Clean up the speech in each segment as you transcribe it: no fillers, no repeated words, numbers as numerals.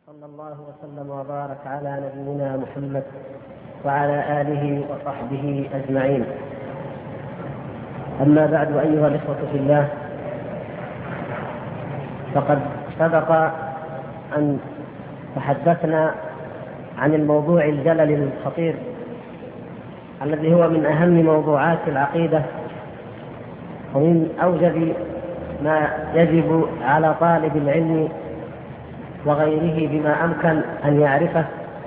صلى الله وسلم وبارك على نبينا محمد وعلى آله وصحبه أجمعين. أما بعد، أيها الإخوة في الله، فقد سبق أن تحدثنا عن الموضوع الجلل الخطير الذي هو من أهم موضوعات العقيدة ومن أوجب ما يجب على طالب العلم وغيره بما أمكن أن يعرفه،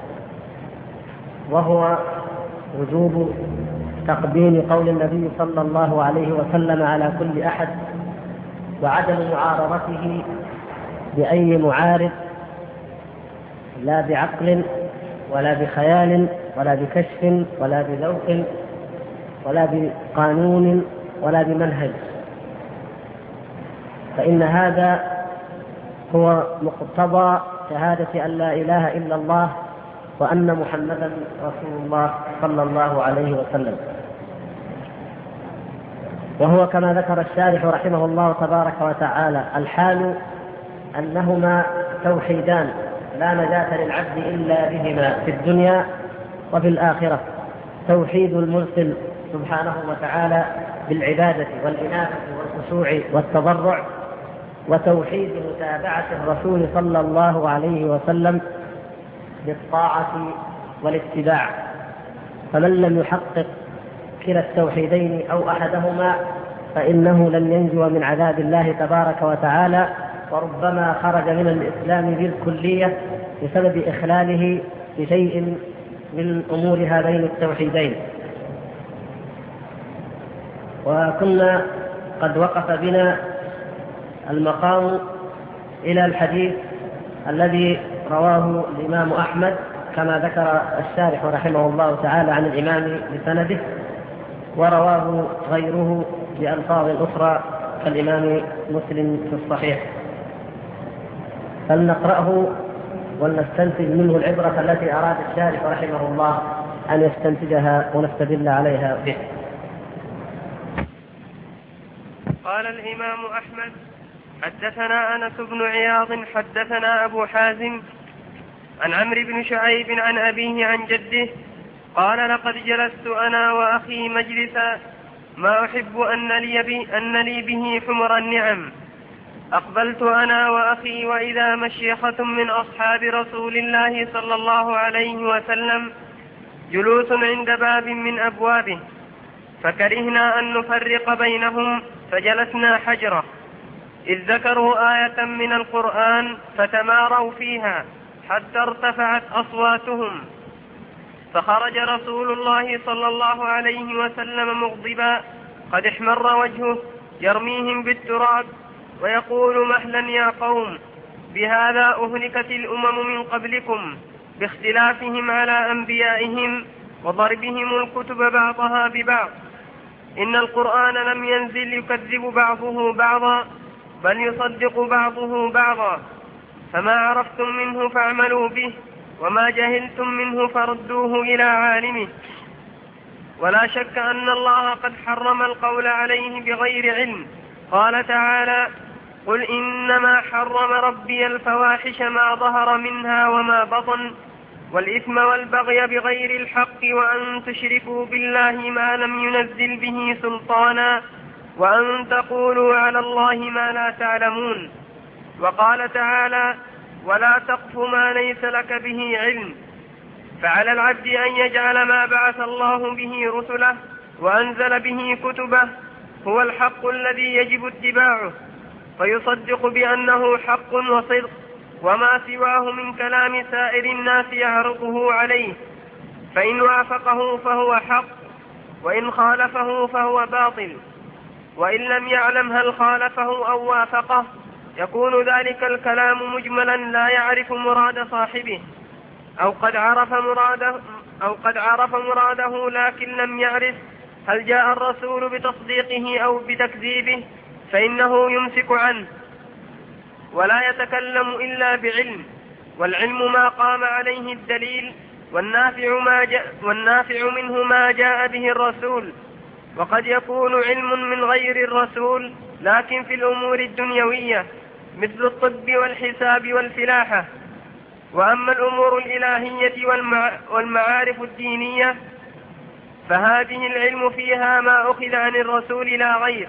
وهو وجوب تقديم قول النبي صلى الله عليه وسلم على كل أحد، وعدم معارضته بأي معارض، لا بعقل ولا بخيال ولا بكشف ولا بذوق ولا بقانون ولا بمنهج، فإن هذا هو مقتضى شهادة أن لا إله إلا الله وأن محمدا رسول الله صلى الله عليه وسلم. وهو كما ذكر الشارح رحمه الله تبارك وتعالى الحال أنهما توحيدان لا نجاة للعبد إلا بهما في الدنيا وفي الآخرة: توحيد المرسل سبحانه وتعالى بالعبادة والإنابة والخشوع والتضرع، وتوحيد متابعة الرسول صلى الله عليه وسلم بالطاعة والاتباع. فمن لم يحقق كلا التوحيدين أو أحدهما فإنه لن ينجو من عذاب الله تبارك وتعالى، وربما خرج من الإسلام بالكلية بسبب إخلاله بشيء من أمور هذين التوحيدين. وكنا قد وقف بنا المقام إلى الحديث الذي رواه الإمام أحمد كما ذكر الشارح رحمه الله تعالى عن الإمام بسنده، ورواه غيره بألفاظ أخرى كالإمام مسلم في الصحيح. فلنقرأه ولنستنتج منه العبرة التي أراد الشارح رحمه الله أن يستنتجها ونستدل عليها به. قال الإمام أحمد: حدثنا أنس بن عياض حدثنا أبو حازم عن عمرو بن شعيب عن أبيه عن جده قال: لقد جلست أنا وأخي مجلسا ما أحب أن لي به حمر النعم. أقبلت أنا وأخي وإذا مشيخة من أصحاب رسول الله صلى الله عليه وسلم جلوس عند باب من أبوابه، فكرهنا أن نفرق بينهم فجلسنا حجرة، إذ ذكروا آية من القرآن فتماروا فيها حتى ارتفعت أصواتهم، فخرج رسول الله صلى الله عليه وسلم مغضبا قد احمر وجهه يرميهم بالتراب ويقول: مهلا يا قوم، بهذا أهلكت الأمم من قبلكم باختلافهم على أنبيائهم وضربهم الكتب بعضها ببعض. إن القرآن لم ينزل يكذب بعضه بعضا بل يصدق بعضه بعضا، فما عرفتم منه فاعملوا به وما جهلتم منه فردوه إلى عالمه. ولا شك أن الله قد حرم القول عليه بغير علم. قال تعالى: قل إنما حرم ربي الفواحش ما ظهر منها وما بطن والإثم والبغي بغير الحق وأن تشركوا بالله ما لم ينزل به سلطانا وأن تقولوا على الله ما لا تعلمون. وقال تعالى: ولا تقف ما ليس لك به علم. فعلى العبد أن يجعل ما بعث الله به رسله وأنزل به كتبه هو الحق الذي يجب اتباعه، فيصدق بأنه حق وصدق، وما سواه من كلام سائر الناس يعرضه عليه، فإن وافقه فهو حق وإن خالفه فهو باطل. وإن لم يعلم هل خالفه أو وافقه يكون ذلك الكلام مجملا لا يعرف مراد صاحبه، أو قد عرف مراده لكن لم يعرف هل جاء الرسول بتصديقه أو بتكذيبه، فإنه يمسك عنه ولا يتكلم إلا بعلم، والعلم ما قام عليه الدليل، والنافع منه ما جاء به الرسول. وقد يكون علم من غير الرسول لكن في الأمور الدنيوية مثل الطب والحساب والفلاحة، وأما الأمور الإلهية والمعارف الدينية فهذه العلم فيها ما أخذ عن الرسول لا غير.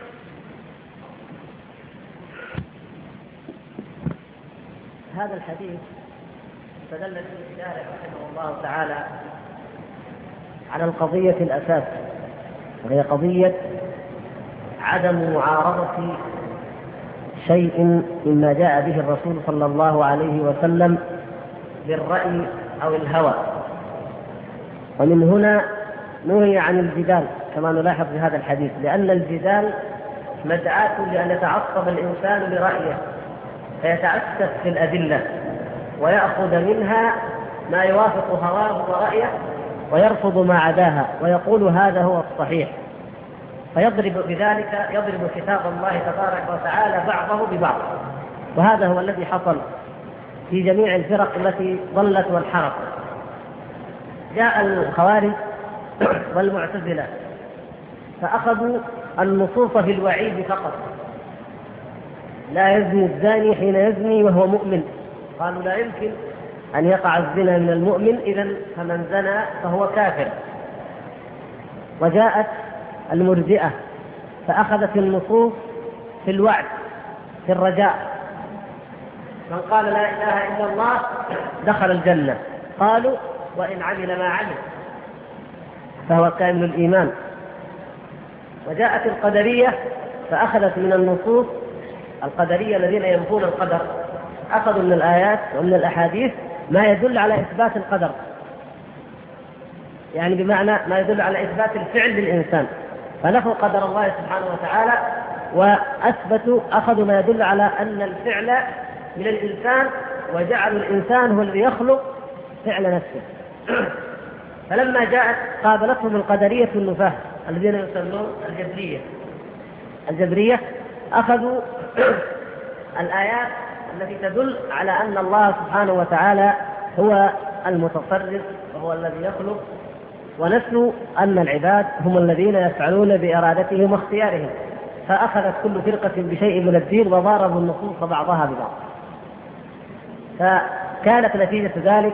هذا الحديث استدل به الشارع رحمه الله تعالى على القضية الأساس، وهي قضية عدم معارضة شيء مما جاء به الرسول صلى الله عليه وسلم بالرأي أو الهوى. ومن هنا نهي عن الجدال كما نلاحظ في هذا الحديث، لأن الجدال مدعاة لأن يتعصب الإنسان لرأيه فيتأسف في الأدلة ويأخذ منها ما يوافق هواه ورأيه ويرفض ما عداها ويقول هذا هو الصحيح، فيضرب بذلك كتاب الله تبارك وتعالى بعضه ببعض. وهذا هو الذي حصل في جميع الفرق التي ضلت وانحرفت. جاء الخوارج والمعتزلة فأخذوا النصوص في الوعيد فقط، لا يزني الزاني حين يزني وهو مؤمن، قالوا لا يمكن أن يقع الزنا من المؤمن، إذن فمن زنى فهو كافر. وجاءت المرجئة فأخذت النصوص في الوعد في الرجاء، من قال لا إله إلا الله دخل الجنة، قالوا وإن عمل ما عمل فهو كامل الإيمان. وجاءت القدرية فأخذت من النصوص، القدرية الذين ينفون القدر أخذوا من الآيات ومن الأحاديث ما يدل على إثبات القدر، يعني بمعنى ما يدل على إثبات الفعل للإنسان، فنفوا قدر الله سبحانه وتعالى وأثبتوا أخذوا ما يدل على أن الفعل من الإنسان، وجعلوا الإنسان هو الذي يخلق فعل نفسه. فلما جاءت قابلتهم القدرية النفاة الذين يسمون الجبرية أخذوا الآيات التي تدل على أن الله سبحانه وتعالى هو المتصرف وهو الذي يخلق، ونسوا أن العباد هم الذين يفعلون بإرادتهم واختيارهم، فأخذت كل فرقة بشيء من الدين وضاربوا النصوص بعضها ببعض. فكانت نتيجة ذلك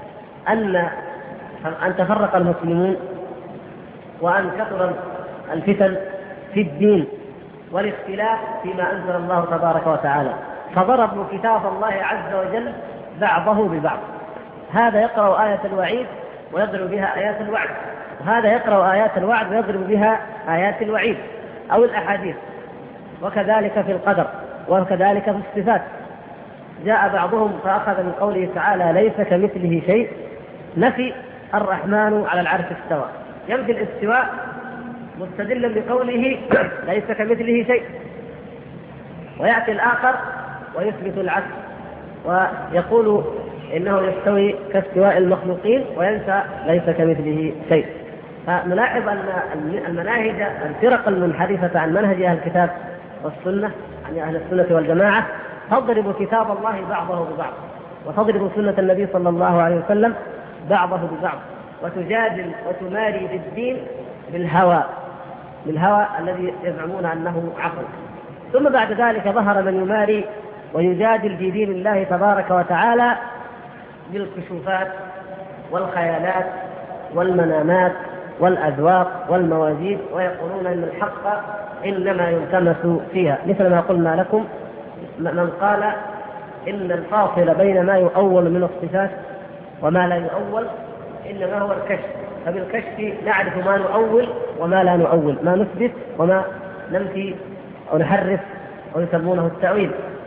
أن تفرق المسلمون وأن كثر الفتن في الدين والاختلاف فيما أنزل الله تبارك وتعالى، فضربوا كتاب الله عز وجل بعضه ببعض، هذا يقرأ آية الوعيد ويضرب بها آيات الوعد، وهذا يقرأ آيات الوعد ويضرب بها آيات الوعيد أو الأحاديث. وكذلك في القدر، وكذلك في الصفات. جاء بعضهم فأخذ من قوله تعالى ليس كمثله شيء نفي الرحمن على العرش استوى، ينفي الاستواء مستدلا بقوله ليس كمثله شيء، ويأتي الآخر ويثبت العكس ويقول إنه يستوي كاستواء المخلوقين وينسى ليس كمثله شيء. فنلاحظ أن المناهج الفرق المنحرفة عن منهج أهل الكتاب والسنة، عن أهل السنة والجماعة، تضرب كتاب الله بعضه ببعض، وتضرب سنة النبي صلى الله عليه وسلم بعضه ببعض، وتجادل وتماري في الدين بالهوى الذي يزعمون أنه عقل. ثم بعد ذلك ظهر من يماري ويجادل في دين الله تبارك وتعالى بالكشوفات والخيالات والمنامات والأذواق والمواجيد، ويقولون أن الحق إنما يلتمس فيها، مثل ما قلنا لكم من قال إن الفاصل بين ما يؤول من الصفات وما لا يؤول إنما هو الكشف، فبالكشف نعرف ما نؤول وما لا نؤول، ما نثبت وما ننفي أو نحرف ويسمونه التأويل.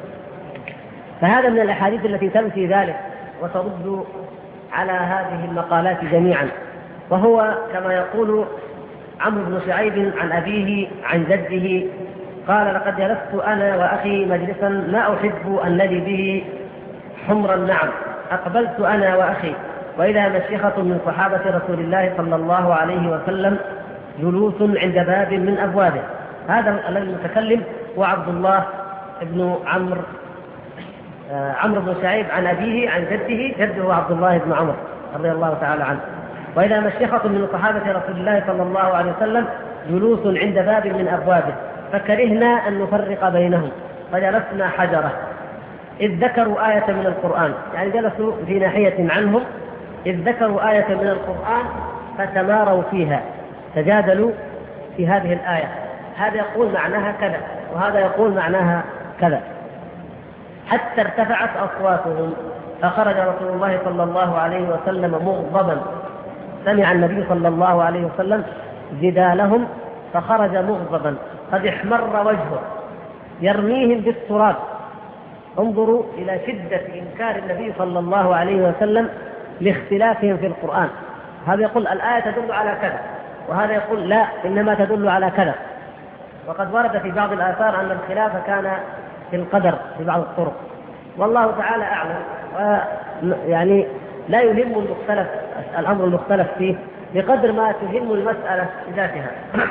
فهذا من الأحاديث التي تنفي ذلك وترد على هذه المقالات جميعا. وهو كما يقول عمرو بن شعيب عن أبيه عن جده قال لقد جلست أنا وأخي مجلسا ما أحب أن نلي به حمر النعم، أقبلت أنا وأخي وإذا مشيخة من صحابة رسول الله صلى الله عليه وسلم جلوس عند باب من أبوابه. هذا الذي يتكلم هو عبد الله بن عمرو بن شعيب عن أبيه عن جده عبد الله بن عمرو رضي الله تعالى عنه. وإذا مشيخة من صحابة رسول الله صلى الله عليه وسلم جلوس عند باب من أبوابه فكرهنا أن نفرق بينهم فجلسنا حجرة إذ ذكروا آية من القرآن، يعني جلسوا في ناحية عنهم إذ ذكروا آية من القرآن فتماروا فيها، تجادلوا في هذه الآية، هذا يقول معناها كذا وهذا يقول معناها كذا، حتى ارتفعت أصواتهم، فخرج رسول الله صلى الله عليه وسلم مغضبا. سمع النبي صلى الله عليه وسلم جدالهم فخرج مغضبا قد احمر وجهه يرميهم بالتراب. انظروا إلى شدة إنكار النبي صلى الله عليه وسلم لاختلافهم في القرآن. هذا يقول الآية تدل على كذا وهذا يقول لا إنما تدل على كذا. وقد ورد في بعض الآثار أن الخلاف كان في القدر في بعض الطرق، والله تعالى أعلم. يعني لا يهم الأمر المختلف فيه بقدر ما تهم المسألة بذاتها.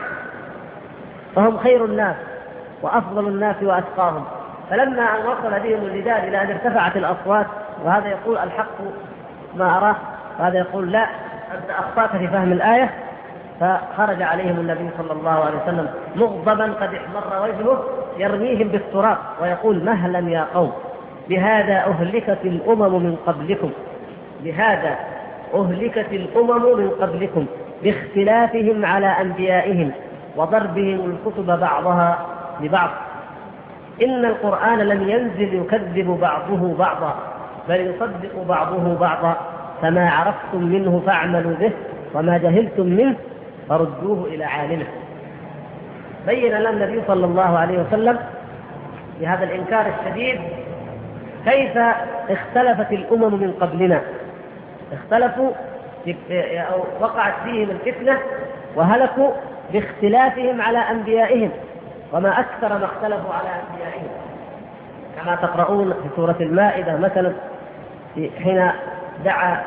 فهم خير الناس وأفضل الناس وأتقاهم، فلما أن وصل بهم الجدال إلى أن ارتفعت الأصوات، وهذا يقول الحق ما أراه وهذا يقول لا أنت أخطأت في فهم الآية، فخرج عليهم النبي صلى الله عليه وسلم مغضبا قد احمر وجهه يرميهم بالتراب ويقول مهلا يا قوم، بهذا أهلكت الأمم من قبلكم، بهذا أهلكت الأمم من قبلكم باختلافهم على أنبيائهم وضربهم الكتب بعضها ببعض. إن القرآن لم ينزل يكذب بعضه بعضا بل يصدق بعضه بعضا، فما عرفتم منه فاعملوا به وما جهلتم منه فردوه إلى عالمه. بين لنا النبي صلى الله عليه وسلم بهذا الإنكار الشديد كيف اختلفت الأمم من قبلنا، اختلفوا أو وقعت فيهم الفتنة وهلكوا باختلافهم على أنبيائهم، وما أكثر ما اختلفوا على أنبيائهم، كما تقرؤون في سورة المائدة مثلا حين دعا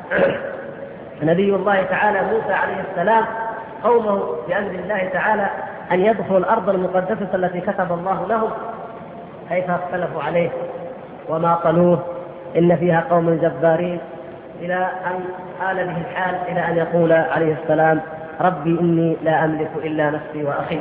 نبي الله تعالى موسى عليه السلام قومه بأمر الله تعالى أن يدخلوا الأرض المقدسة التي كتب الله لهم، كيف اختلفوا عليه وما طلوه إن فيها قوم جبارين، إلى أن آل به الحال إلى أن يقول عليه السلام ربي إني لا أملك إلا نفسي وأخي.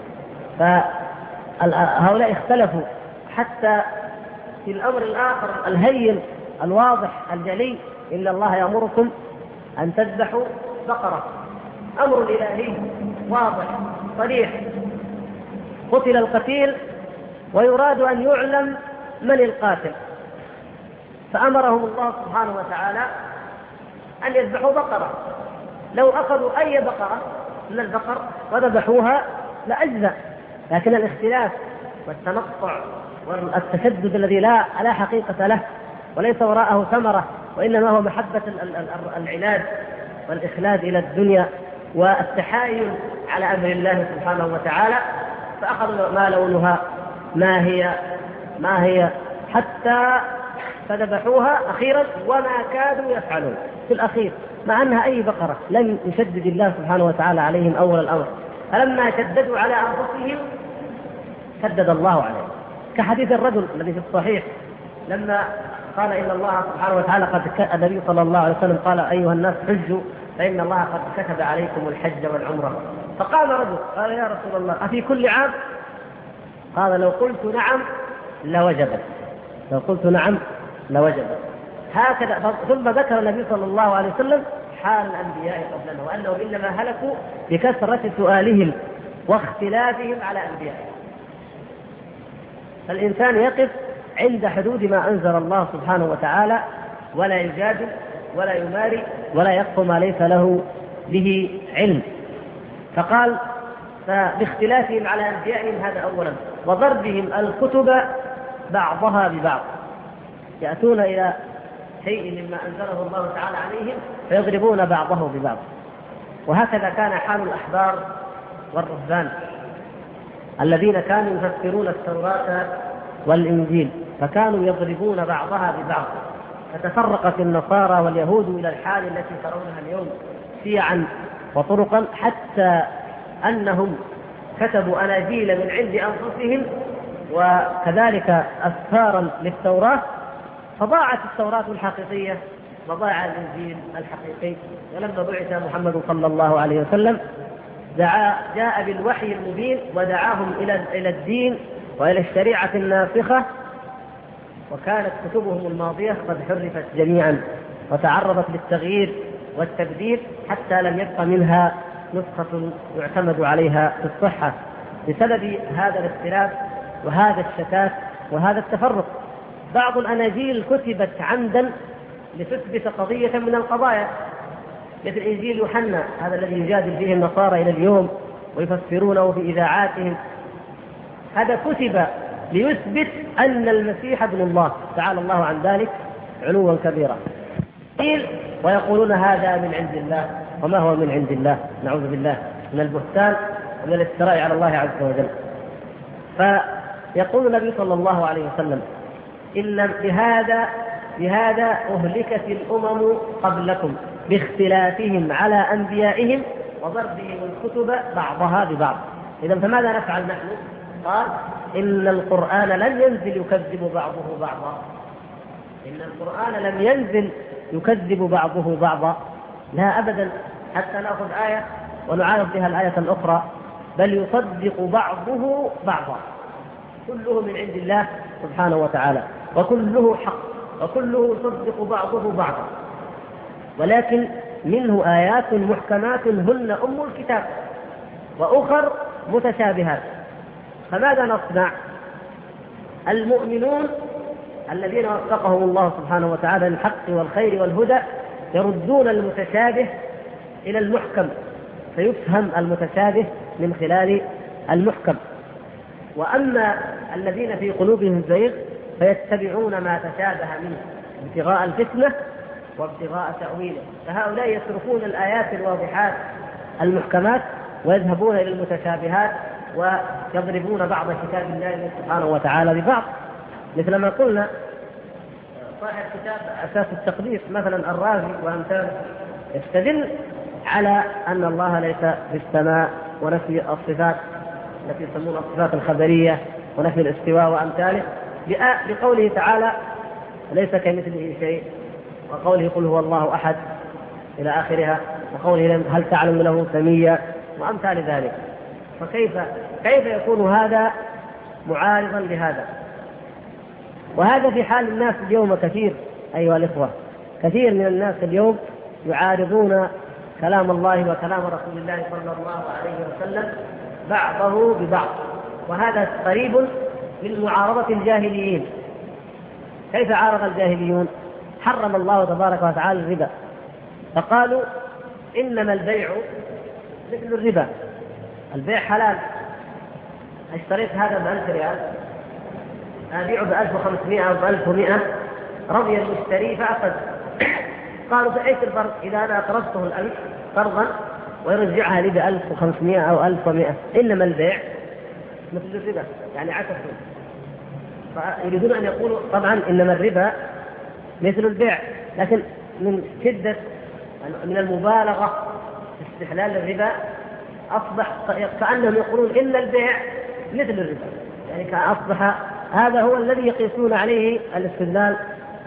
فهؤلاء اختلفوا حتى في الأمر الآخر الهين الواضح الجلي، إن الله يأمركم أن تذبحوا بقرة، أمر إلهي واضح صريح، قتل القتيل ويراد أن يعلم من القاتل، فأمرهم الله سبحانه وتعالى أن يذبحوا بقرة. لو أخذوا أي بقرة من البقر وذبحوها لأجزأ، لكن الاختلاف والتنقع والتشدد الذي لا حقيقة له وليس وراءه ثمرة، وإنما هو محبة العناد والإخلاد إلى الدنيا والتحايل على أمر الله سبحانه وتعالى، فأخذوا ما لونها ما هي حتى فذبحوها أخيرا وما كادوا يفعلون في الأخير، مع أنها أي بقرة لم يشدد الله سبحانه وتعالى عليهم أول الأمر، فلما شددوا على أنفسهم شدد الله عليهم، كحديث الرجل الذي في الصحيح لما قال إن الله سبحانه وتعالى النبي صلى الله عليه وسلم قال أيها الناس حجوا فإن الله قد كتب عليكم الحج والعمرة، فقام رجل قال يا رسول الله أفي كل عام؟ قال لو قلت نعم لوجبت، لو قلت نعم لوجبت. هكذا. ثم ذكر النبي صلى الله عليه وسلم حال الأنبياء قبلنا وأنهم إنما هلكوا بكثرة سؤالهم واختلافهم على أنبيائهم. فالإنسان يقف عند حدود ما أنزل الله سبحانه وتعالى ولا يجادل ولا يماري ولا يقف ما ليس له به علم. فقال فباختلافهم على أنبيائهم هذا أولا، وضربهم الكتب بعضها ببعض، يأتون إلى شيء مما أنزله الله تعالى عليهم فيضربون بعضه ببعض. وهكذا كان حال الأحبار والرهبان الذين كانوا يفسرون التوراة والإنجيل، فكانوا يضربون بعضها ببعض، فتفرقت النصارى واليهود إلى الحال التي ترونها اليوم شيعا وطرقا، حتى أنهم كتبوا أناجيل من عند أنفسهم وكذلك أسفارا للتوراة، فضاعت التوراة الحقيقية وضاع الإنجيل الحقيقي. ولما بعث محمد صلى الله عليه وسلم جاء بالوحي المبين ودعاهم إلى الدين وإلى الشريعة الناسخة وكانت كتبهم الماضية قد حرفت جميعا وتعرضت للتغيير والتبديل حتى لم يبق منها نسخة يعتمد عليها في الصحة بسبب هذا الاختلاف وهذا الشتات وهذا التفرق. بعض الأناجيل كتبت عمدا لتثبت قضية من القضايا، مثل إنجيل يوحنا هذا الذي يجادل فيه النصارى إلى اليوم ويفسرونه في إذاعاتهم، هذا كتب ليثبت أن المسيح ابن الله تعالى الله عن ذلك علوا كبيرا، ويقولون هذا من عند الله وما هو من عند الله، نعوذ بالله من البهتان ومن الافتراء على الله عز وجل. فيقول النبي صلى الله عليه وسلم إن بهذا أهلكت الأمم قبلكم باختلافهم على أنبيائهم وضربهم الكتب بعضها ببعض. إذا فماذا نفعل نحن؟ قال إن القرآن لم ينزل يكذب بعضه بعضا، إن القرآن لم ينزل يكذب بعضه بعضا، لا أبدا، حتى نأخذ آية ونعارض بها الآية الأخرى، بل يصدق بعضه بعضا، كله من عند الله سبحانه وتعالى وكله حق وكله يصدق بعضه بعضا، ولكن منه آيات محكمات هن أم الكتاب وأخر متشابهات. فماذا نصنع؟ المؤمنون الذين وفقهم الله سبحانه وتعالى للحق والخير والهدى يردون المتشابه إلى المحكم فيفهم المتشابه من خلال المحكم، وأما الذين في قلوبهم زيغ فيتبعون ما تشابه منه ابتغاء الفتنة وابتغاء تأويله، فهؤلاء يتركون الآيات الواضحات المحكمات ويذهبون إلى المتشابهات ويضربون بعض كتاب الله سبحانه وتعالى ببعض، مثل ما قلنا صاحب كتاب أساس التقديس مثلا الرازي وأمثاله يستدل على أن الله ليس في السماء ونفي الصفات التي يسمونها الصفات الخبرية ونفي الاستواء وأمثاله بقوله تعالى ليس كمثله شيء، وقوله قل هو الله أحد إلى آخرها، وقوله هل تعلم له سميا وأمثال ذلك. فكيف يكون هذا معارضا لهذا؟ وهذا في حال الناس اليوم كثير أيها الإخوة، كثير من الناس اليوم يعارضون كلام الله وكلام رسول الله صلى الله عليه وسلم بعضه ببعض، وهذا قريب من معارضة الجاهليين. كيف عارض الجاهليون؟ حرم الله تبارك وتعالى الربا، فقالوا إنما البيع مثل الربا، البيع حلال، اشتريت هذا ب1000 ريال أبيعه ب1500 أو ب1100، رضي المشتري فأخذ. قالوا فإيش الفرق إذا أنا أقرضته 1000 قرضا ويرجعها لي ب1500 أو 1100؟ إنما البيع مثل الربا، يعني عكسه. فيريدون أن يقولوا طبعا إنما الربا مثل البيع، لكن من شدة من المبالغة في استحلال الربا أصبح كأنهم يقولون إن البيع مثل الربا، يعني كأصبح هذا هو الذي يقيسون عليه الاستدلال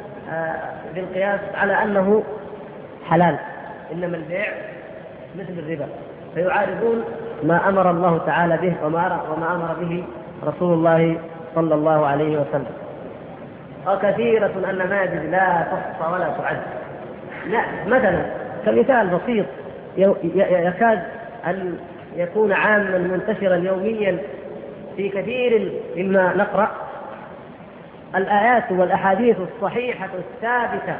بالقياس على أنه حلال، إنما البيع مثل الربا، فيعارضون ما أمر الله تعالى به وما أمر به رسول الله صلى الله عليه وسلم. وكثيرة النماذج لا تحصى ولا تعد. لا، مثلا كمثال بسيط يكاد أن يكون عاما منتشرا يوميا في كثير مما نقرأ، الآيات والأحاديث الصحيحة الثابتة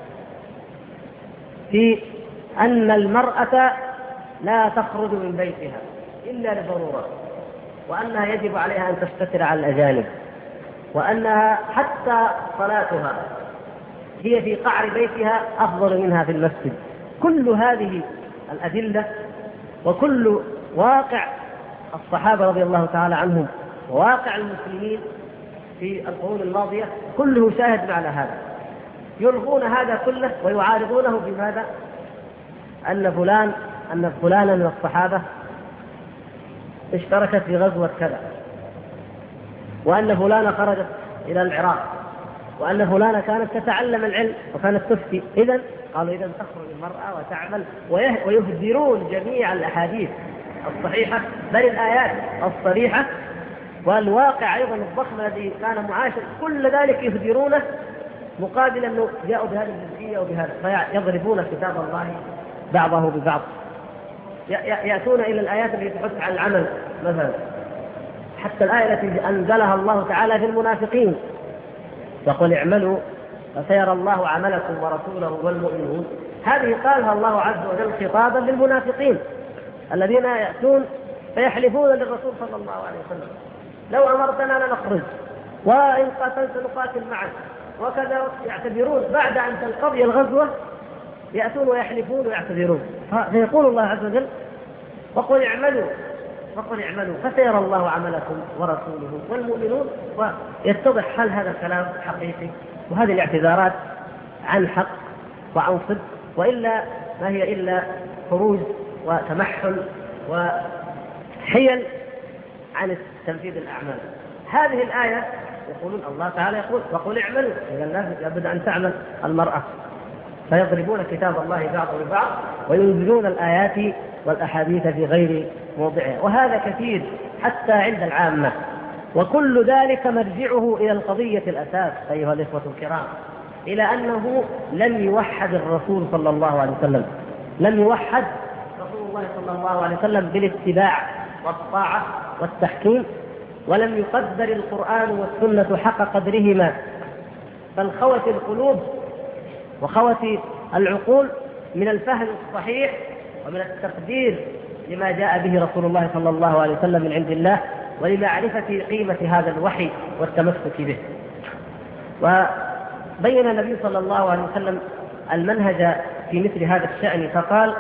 في أن المرأة لا تخرج من بيتها إلا لضرورة، وأنها يجب عليها أن تستتر على الأجانب، وأنها حتى صلاتها هي في قعر بيتها أفضل منها في المسجد. كل هذه الأدلة وكل واقع الصحابة رضي الله تعالى عنهم وواقع المسلمين في القرون الماضية كله شاهد على هذا. يلغون هذا كله ويعارضونه بماذا؟ أن فلانا من الصحابة اشتركت في غزوة كذا، وأن فلانة خرجت إلى العراق، وأن فلانة كانت تتعلم العلم وكانت تفتي. إذن قالوا إذن تخرج المرأة وتعمل، ويهدرون جميع الأحاديث الصحيحة بل الآيات الصريحة والواقع أيضا الضخم الذي كان معاشر كل ذلك يهدرونه مقابل أنه جاءوا بهذه الجزئية وبهذا، فيضربون كتاب الله بعضه ببعض. يأتون إلى الآيات التي تحث على العمل مثلا، حتى الآية التي أنزلها الله تعالى في المنافقين وقل اعملوا فسيرى الله عملكم ورسوله والمؤمنون، هذه قالها الله عز وجل خطابا للمنافقين الذين يأتون فيحلفون للرسول صلى الله عليه وسلم لو أمرتنا لنخرج وإن قاتلت نقاتل معك وكذا، يعتذرون بعد أن تنقضي الغزوة، يأتون ويحلفون ويعتذرون. فيقول الله عز وجل وقل اعملوا فسيرى الله عملكم ورسوله والمؤمنون، ويتضح هل هذا الكلام حقيقي وهذه الاعتذارات عن حق وعن صدق، وإلا ما هي إلا خروج وتمحل وحيل عن تنفيذ الأعمال. هذه الآية يقولون الله تعالى يقول وقل اعملوا، إذا لابد أن تعمل المرأة، فيضربون كتاب الله بعضه ببعض وينزلون الآيات والأحاديث في غير موضعها، وهذا كثير حتى عند العامة. وكل ذلك مرجعه إلى القضية الأساس أيها الإخوة الكرام، إلى أنه لم يوحد الرسول صلى الله عليه وسلم، لم يوحد رسول الله صلى الله عليه وسلم بالاتباع والطاعة والتحكيم، ولم يقدر القرآن والسنة حق قدرهما، بل خوت القلوب وخوت العقول من الفهم الصحيح ومن التقدير لما جاء به رسول الله صلى الله عليه وسلم من عند الله، ولمعرفة قيمة هذا الوحي والتمسك به. وبين النبي صلى الله عليه وسلم المنهج في مثل هذا الشأن فقال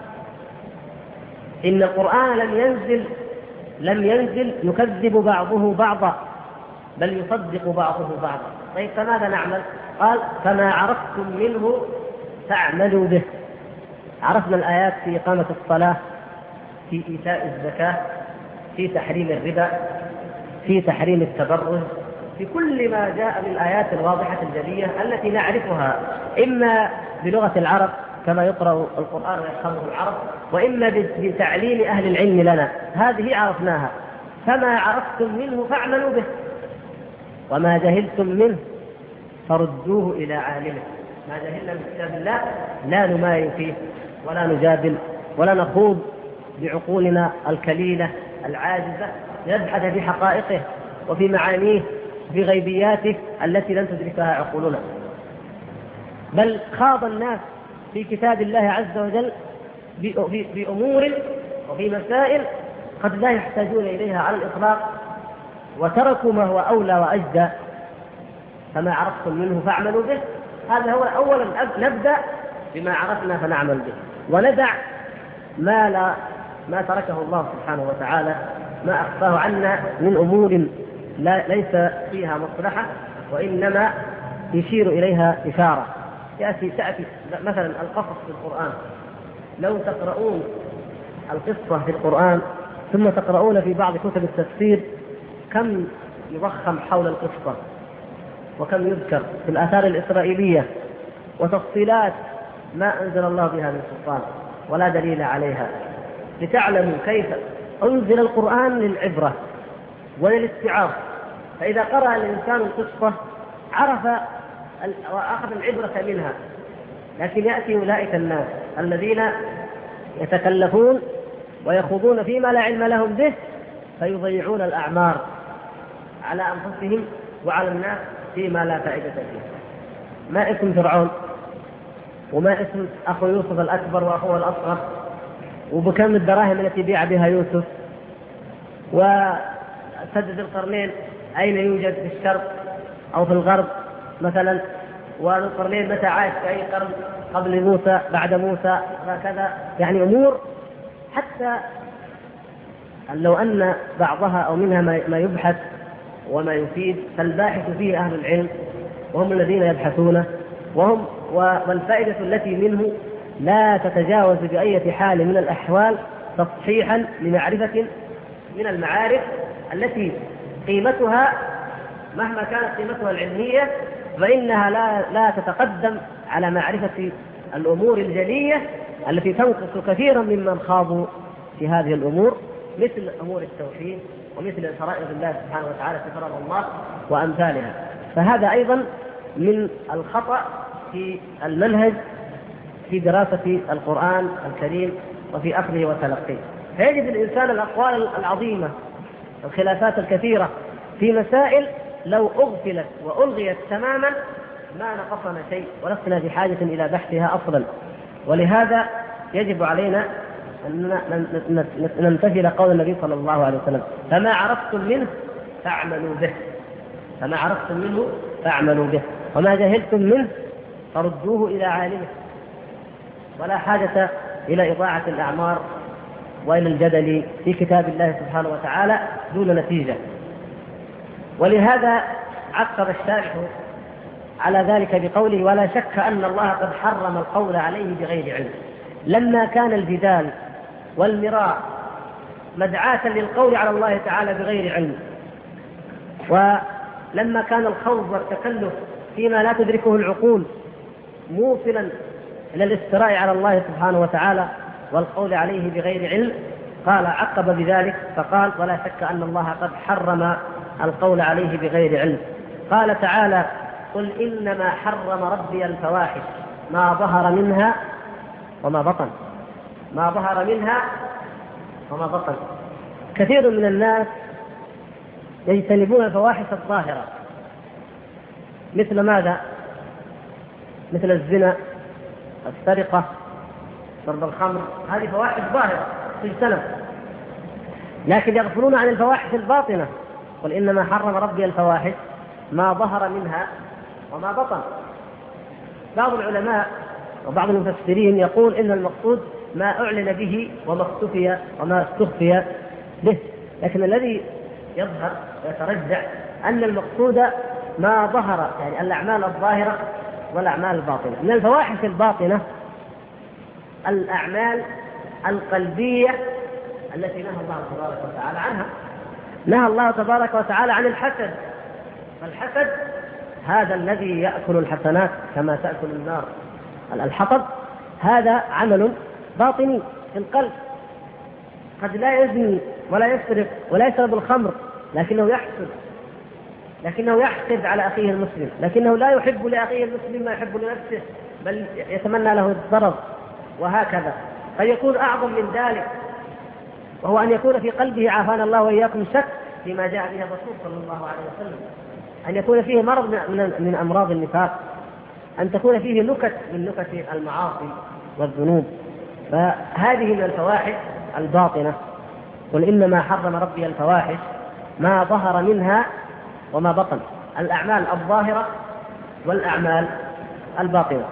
إن القرآن لم ينزل يكذب بعضه بعضا بل يصدق بعضه بعضا. طيب فماذا نعمل؟ قال فما عرفتم منه فاعملوا به. عرفنا الآيات في إقامة الصلاة، في إيتاء الزكاة، في تحريم الربا، في تحريم التبرج، في كل ما جاء من الآيات الواضحة الجلية التي نعرفها إما بلغة العرب كما يقرأ القرآن ويفهمه العرب، وإما بتعليم أهل العلم لنا، هذه عرفناها. فما عرفتم منه فاعملوا به وما جهلتم منه فردوه إلى عالمه. ما جهلنا من كتاب الله لا نماري فيه ولا نجادل ولا نخوض بعقولنا الكليلة العاجزة نبحث في حقائقه وفي معانيه وفي غيبياته التي لن تدركها عقولنا، بل خاض الناس في كتاب الله عز وجل بأمور وفي مسائل قد لا يحتاجون إليها على الإطلاق، وتركوا ما هو أولى وأجدى. فما عرفتم منه فاعملوا به، هذا هو أولا. نبدأ بما عرفنا فنعمل به، وندع ما تركه الله سبحانه وتعالى، ما أخفاه عنا من أمور ليس فيها مصلحة وإنما يشير إليها إشارة. تأتي مثلا القصص في القرآن، لو تقرؤون القصة في القرآن ثم تقرؤون في بعض كتب التفسير كم يضخم حول القصة وكم يذكر في الآثار الإسرائيلية وتفصيلات ما أنزل الله بها من سلطان ولا دليل عليها، لتعلموا كيف أنزل القرآن للعبرة وللاستعاض. فإذا قرأ الإنسان القصة عرف وأخذ العبرة منها. لكن يأتي أولئك الناس الذين يتكلفون ويخوضون فيما لا علم لهم به فيضيعون الأعمار على أنفسهم وعلى الناس فيما لا فائدة فيه. ما اسم فرعون وما اسم أخو يوسف الأكبر وأخوه الأصغر، وبكم الدراهم التي بيع بها يوسف، وسد القرنين أين يوجد في الشرق أو في الغرب مثلا، والقرنين متى عاش في أي قرن قبل موسى بعد موسى وهكذا. يعني أمور حتى لو أن بعضها أو منها ما يبحث وما يفيد فالباحث فيه أهل العلم وهم الذين يبحثونه، والفائدة التي منه لا تتجاوز بأي حال من الأحوال تصحيحا لمعرفة من المعارف التي قيمتها مهما كانت قيمتها العلمية فإنها لا تتقدم على معرفة الأمور الجلية التي تنقص كثيرا ممن خاضوا في هذه الأمور، مثل أمور التوحيد ومثل فرائض الله سبحانه وتعالى في فرض الله وأمثالها. فهذا أيضا من الخطأ في المنهج في دراسة القرآن الكريم وفي أخذه وتلقيه. فيجد الإنسان الأقوال العظيمة الخلافات الكثيرة في مسائل لو أغفلت وألغيت تماما ما نقصنا شيء ولسنا بحاجة إلى بحثها أصلا. ولهذا يجب علينا أن نمتثل قول النبي صلى الله عليه وسلم: فما عرفتم منه فاعملوا به، فما عرفتم منه فاعملوا به، وما جهلتم منه فردوه إلى عالمه. ولا حاجة إلى إضاعة الأعمار وإلى الجدل في كتاب الله سبحانه وتعالى دون نتيجة. ولهذا عقب الشارح على ذلك بقوله: ولا شك أن الله قد حرم القول عليه بغير علم. لما كان الجدال والمراء مدعاة للقول على الله تعالى بغير علم، ولما كان الخوض والتكلف فيما لا تدركه العقول موصلا إلى الافتراء على الله سبحانه وتعالى والقول عليه بغير علم، قال عقب بذلك فقال: ولا شك أن الله قد حرم القول عليه بغير علم. قال تعالى: قل إنما حرم ربي الفواحش ما ظهر منها وما بطن. ما ظهر منها وما بطن. كثير من الناس يجتنبون الفواحش الظاهرة، مثل ماذا؟ مثل الزنا، السرقة، شرب الخمر. هذه فواحش ظاهرة تجتنب، لكن يغفلون عن الفواحش الباطنة. قل إنما حرم ربي الفواحش ما ظهر منها وما بطن. بعض العلماء وبعض المفسرين يقول إن المقصود ما أعلن به وما اختفي وما استخفي به، لكن الذي يظهر ويترجح أن المقصود ما ظهر، يعني الأعمال الظاهرة والأعمال الباطنة. من الفواحش الباطنة الأعمال القلبية التي نهى الله تبارك وتعالى عنها. نهى الله تبارك وتعالى عن الحسد. الحسد هذا الذي يأكل الحسنات كما تأكل النار. الحطب هذا عمل باطني في القلب، قد لا يزني ولا يسرق ولا يشرب الخمر، لكنه يحقد على أخيه المسلم، لكنه لا يحب لأخيه المسلم ما يحب لنفسه، بل يتمنى له الضرر، وهكذا. قد يكون أعظم من ذلك، وهو أن يكون في قلبه عافانا الله وإياكم شك فيما جاء به الرسول صلى الله عليه وسلم، أن يكون فيه مرض من أمراض النفاق، أن تكون فيه نكت من نكت المعاصي والذنوب. فهذه من الفواحش الباطنة. قل إنما حرم ربي الفواحش ما ظهر منها وما بطن، الأعمال الظاهرة والأعمال الباطنة.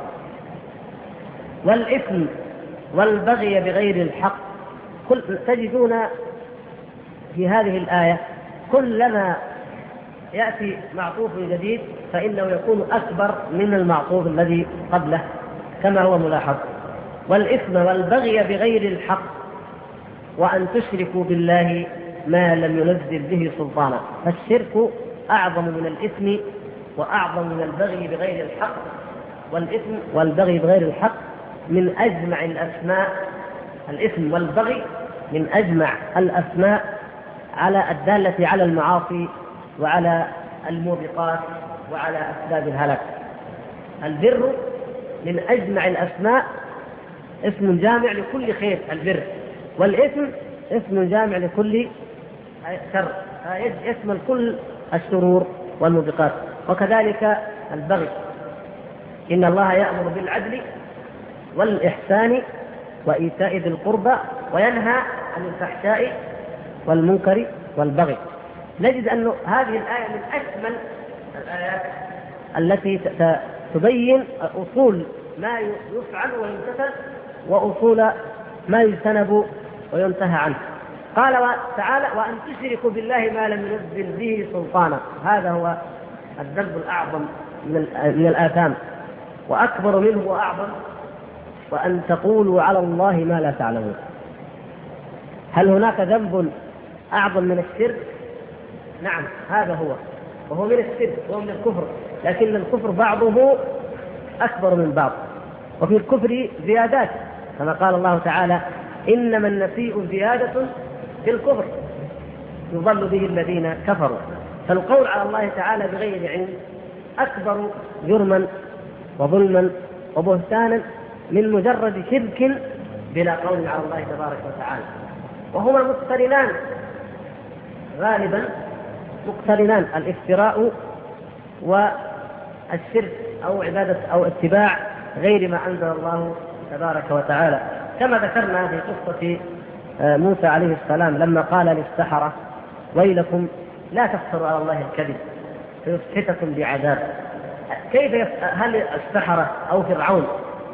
والإثم والبغي بغير الحق. تجدون في هذه الآية كلما يأتي معطوف جديد فإنه يكون أكبر من المعطوف الذي قبله كما هو ملاحظ. والإثم والبغي بغير الحق وأن تشركوا بالله ما لم ينزل به سلطانا. فالشرك أعظم من الإثم وأعظم من البغي بغير الحق. والإثم والبغي بغير الحق من أجمع الأسماء. الإثم والبغي من أجمع الأسماء على الدالة على المعاصي وعلى الموبقات وعلى أسباب الهلاك. البر من أجمع الأسماء، اسم جامع لكل خير البر، والإثم اسم جامع لكل شر، يشمل كل الشرور والموبقات. وكذلك البغي، إن الله يأمر بالعدل والإحسان وإيتاء ذي القربى وينهى عن الفحشاء والمنكر والبغي. نجد أن هذه الآية من أشمل الآيات التي تبين أصول ما يفعل ويمتثل وأصول ما يجتنب وينتهى عنه. قال تعالى: وأن تشركوا بالله ما لم ينزل به سلطانا. هذا هو الذنب الأعظم من الآثام، وأكبر منه وأعظم. وأن تقولوا على الله ما لا تعلمون. هل هناك ذنب أعظم من الشرك؟ نعم، هذا هو، وهو من الشرك وهو من الكفر، لكن الكفر بعضه أكبر من بعض، وفي الكفر زيادات كما قال الله تعالى: إنما النسيء زيادة في الكفر. يضل به الذين كفروا. فالقول على الله تعالى بغير علم أكبر جرما وظلما وبهتانا من مجرد شرك بلا قول على الله تبارك وتعالى. وهما مقترنان غالبا، مقترنان، الافتراء والشرك أو عبادة أو اتباع غير ما أنزل الله تبارك وتعالى، كما ذكرنا في قصة موسى عليه السلام لما قال للسحرة: ويلكم لا تفتروا على الله الكذب فيسحتكم بعذاب. كيف هل السحرة أو فرعون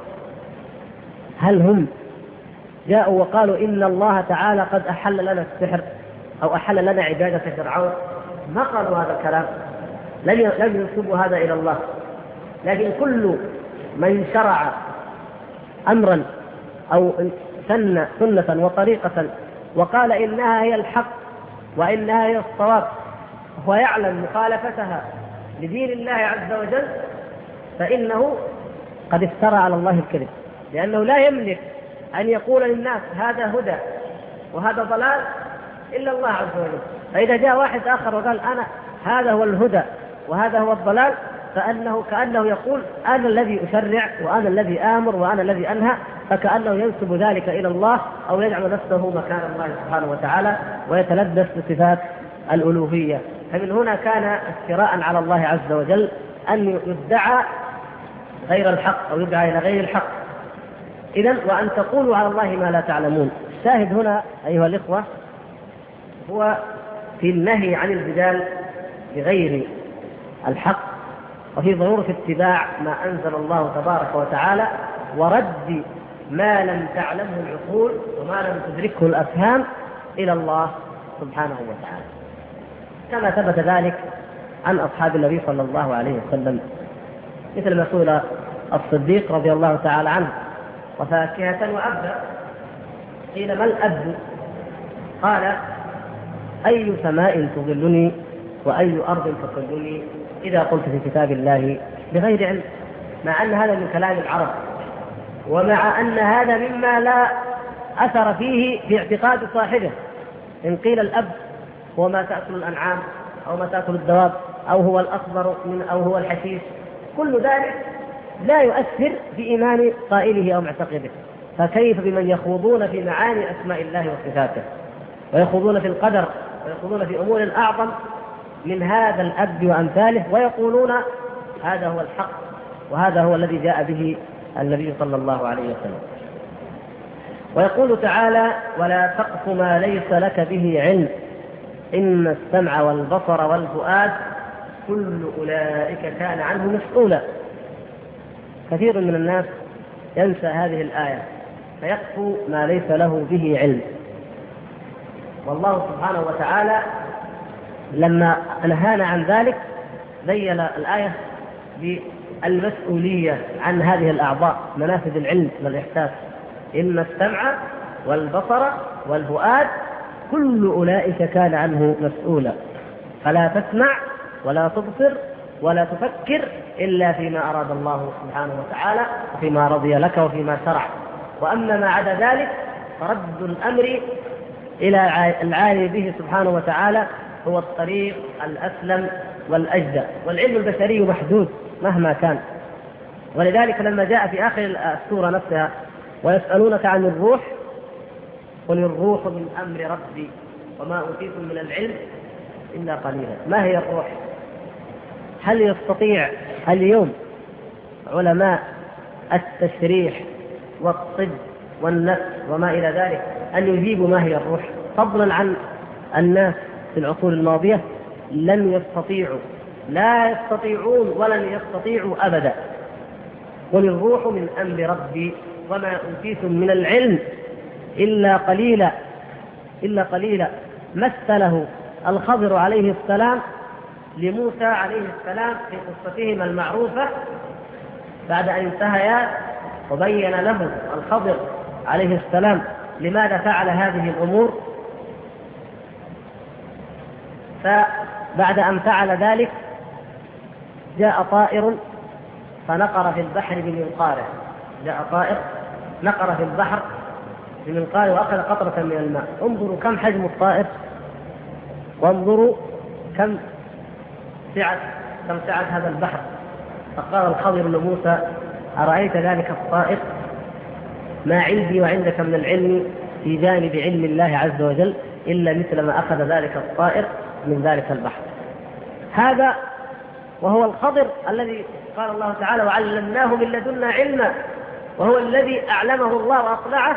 هل هم جاءوا وقالوا إن الله تعالى قد أحل لنا السحر أو أحل لنا عبادة فرعون؟ ما قالوا هذا الكلام، لم ينسبوا هذا إلى الله. لكن كل من شرع أمرا أو سن سنة وطريقة وقال إنها هي الحق وإنها هي الصواب ويعلم مخالفتها لدين الله عز وجل فإنه قد افترى على الله الكذب، لأنه لا يملك أن يقول للناس هذا هدى وهذا ضلال إلا الله عز وجل. فإذا جاء واحد آخر وقال أنا هذا هو الهدى وهذا هو الضلال كأنه يقول أنا الذي أشرع وأنا الذي آمر وأنا الذي أنهى، فكأنه ينسب ذلك إلى الله أو يجعل نفسه مكان الله سبحانه وتعالى ويتلبس بصفات الألوهية. فمن هنا كان افتراء على الله عز وجل أن يدعى غير الحق أو يدعى إلى غير الحق. إذن وأن تقولوا على الله ما لا تعلمون. الشاهد هنا أيها الإخوة هو في النهي عن الجدال بغير الحق وفي ضرورة اتباع ما أنزل الله تبارك وتعالى ورد ما لم تعلمه العقول وما لم تدركه الأفهام إلى الله سبحانه وتعالى، كما ثبت ذلك عن أصحاب النبي صلى الله عليه وسلم، مثل ما سئل الصديق رضي الله تعالى عنه: وفاكهة وأبدا؟ قيل: ما الأبد؟ قال: أي سماء تظلني وأي أرض تظلني إذا قلت في كتاب الله بغير علم. مع أن هذا من كلام العرب، ومع أن هذا مما لا أثر فيه في اعتقاد صاحبه. إن قيل الأب هو ما تأكل الأنعام أو ما تأكل الدواب أو هو الأخضر أو هو الحشيش، كل ذلك لا يؤثر في إيمان قائله أو معتقده. فكيف بمن يخوضون في معاني أسماء الله وصفاته ويخوضون في القدر ويخوضون في أمور أعظم من هذا الأب وأمثاله ويقولون هذا هو الحق وهذا هو الذي جاء به النبي صلى الله عليه وسلم. ويقول تعالى: ولا تقف ما ليس لك به علم إن السمع والبصر والفؤاد كل أولئك كان عنه مسؤولا. كثير من الناس ينسى هذه الآية فيقف ما ليس له به علم، والله سبحانه وتعالى لما نهانا عن ذلك بين الآية بالمسؤولية عن هذه الأعضاء، منافذ العلم والإحساس: إن السمع والبصر والفؤاد كل أولئك كان عنه مسؤولا. فلا تسمع ولا تبصر ولا تفكر إلا فيما أراد الله سبحانه وتعالى وفيما رضي لك وفيما شرع. وأما ما عدا ذلك فرد الأمر إلى العالي به سبحانه وتعالى هو الطريق الأسلم والأجدى. والعلم البشري محدود مهما كان. ولذلك لما جاء في آخر السورة نفسها: ويسألونك عن الروح قل الروح من أمر ربي وما أوتيتم من العلم إلا قليلا. ما هي الروح؟ هل يستطيع اليوم علماء التشريح والطب والنفس وما إلى ذلك أن يجيبوا ما هي الروح فضلا عن الناس في العصور الماضية؟ لن يستطيعوا، لا يستطيعون ولن يستطيعوا أبدا. قل الروح من أمر ربي وما أوتيتم من العلم إلا قليلا. إلا قليلا مثله الخضر عليه السلام لموسى عليه السلام في قصتهما المعروفة بعد أن انتهيا وبين له الخضر عليه السلام لماذا فعل هذه الأمور. فبعد أن فعل ذلك جاء طائر فنقر في البحر بمنقاره. جاء طائر نقر في البحر بمنقاره وأخذ قطرة من الماء. انظروا كم حجم الطائر، وانظروا كم سعة هذا البحر. فقال الخضر لموسى: أرأيت ذلك الطائر؟ ما عندي وعندك من العلم في جانب علم الله عز وجل إلا مثل ما أخذ ذلك الطائر من ذلك البحر. هذا وهو الخضر الذي قال الله تعالى: وعلمناه من لدنا علما، وهو الذي أعلمه الله وأطلعه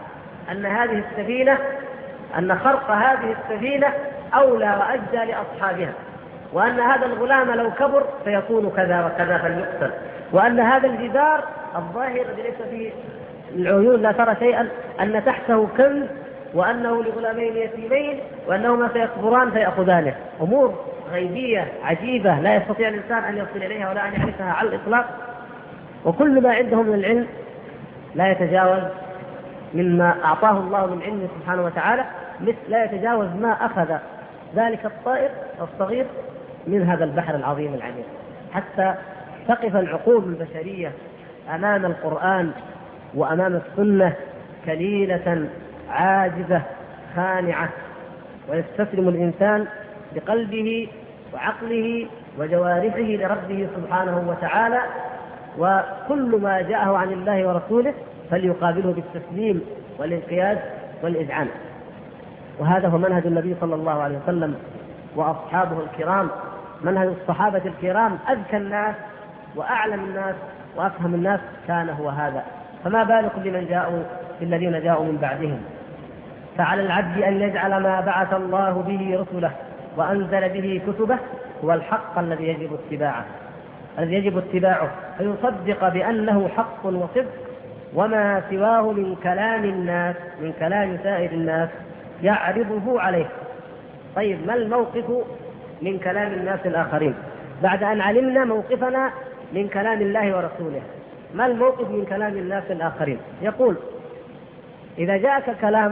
أن خرق هذه السفينة أولى وأجدى لأصحابها، وأن هذا الغلام لو كبر فيكون كذا وكذا فليقتل، وأن هذا الجدار الظاهر الذي ليس فيه العيون لا ترى شيئا أن تحته كنز، وأنه لغلامين يتيمين وأنهما سيكبران فيأخذانه. أمور غيبية عجيبة لا يستطيع الإنسان أن يصل إليها ولا أن يعرفها على الإطلاق. وكل ما عنده من العلم لا يتجاوز مما أعطاه الله من علمه سبحانه وتعالى، مثل لا يتجاوز ما أخذ ذلك الطائر الصغير من هذا البحر العظيم العميق، حتى تقف العقول البشرية أمام القرآن وأمام السنة كليلة عاجزة خانعة، ويستسلم الإنسان بقلبه وعقله وجوارحه لربه سبحانه وتعالى، وكل ما جاءه عن الله ورسوله فليقابله بالتسليم والانقياد والإذعان. وهذا هو منهج النبي صلى الله عليه وسلم وأصحابه الكرام، منهج الصحابة الكرام، أذكى الناس وأعلم الناس وأفهم الناس كان هو هذا، فما بالكم بالذين جاءوا من بعدهم. فعلى العبد أن يجعل ما بعث الله به رسله وأنزل به كتبه هو الحق الذي يجب اتباعه، فيصدق بأنه حق وصدق، وما سواه من كلام سائر الناس يعرضه عليه. طيب، ما الموقف من كلام الناس الآخرين بعد أن علمنا موقفنا من كلام الله ورسوله؟ ما الموقف من كلام الناس الآخرين؟ يقول: إذا جاءك كلام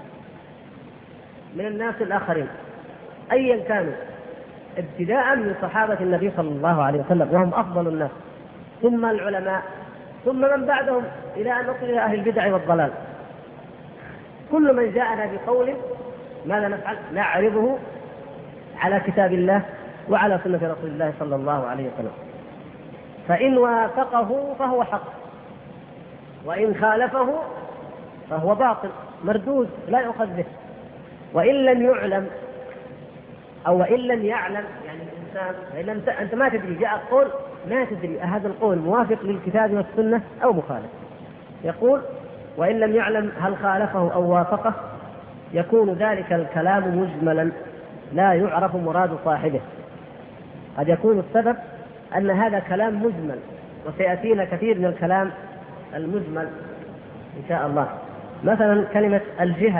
من الناس الآخرين أيا كانوا، ابتداء من صحابة النبي صلى الله عليه وسلم وهم أفضل الناس، ثم العلماء، ثم من بعدهم، إلى أن نصل إلى أهل البدع والضلال، كل من جاءنا بقول ماذا نفعل؟ نعرضه على كتاب الله وعلى سنة رسول الله صلى الله عليه وسلم، فإن وافقه فهو حق، وإن خالفه فهو باطل مردود لا يؤخذ به. وإن لم يعلم أو وإن لم يعلم، يعني الإنسان أنت ما تدري، جاء قول ما تدري هذا القول موافق للكتاب والسنة أو مخالف، يقول: وإن لم يعلم هل خالفه أو وافقه يكون ذلك الكلام مجملا لا يعرف مراد صاحبه. قد يكون السبب أن هذا كلام مجمل، وسيأتينا كثير من الكلام المجمل إن شاء الله. مثلا كلمة الجهة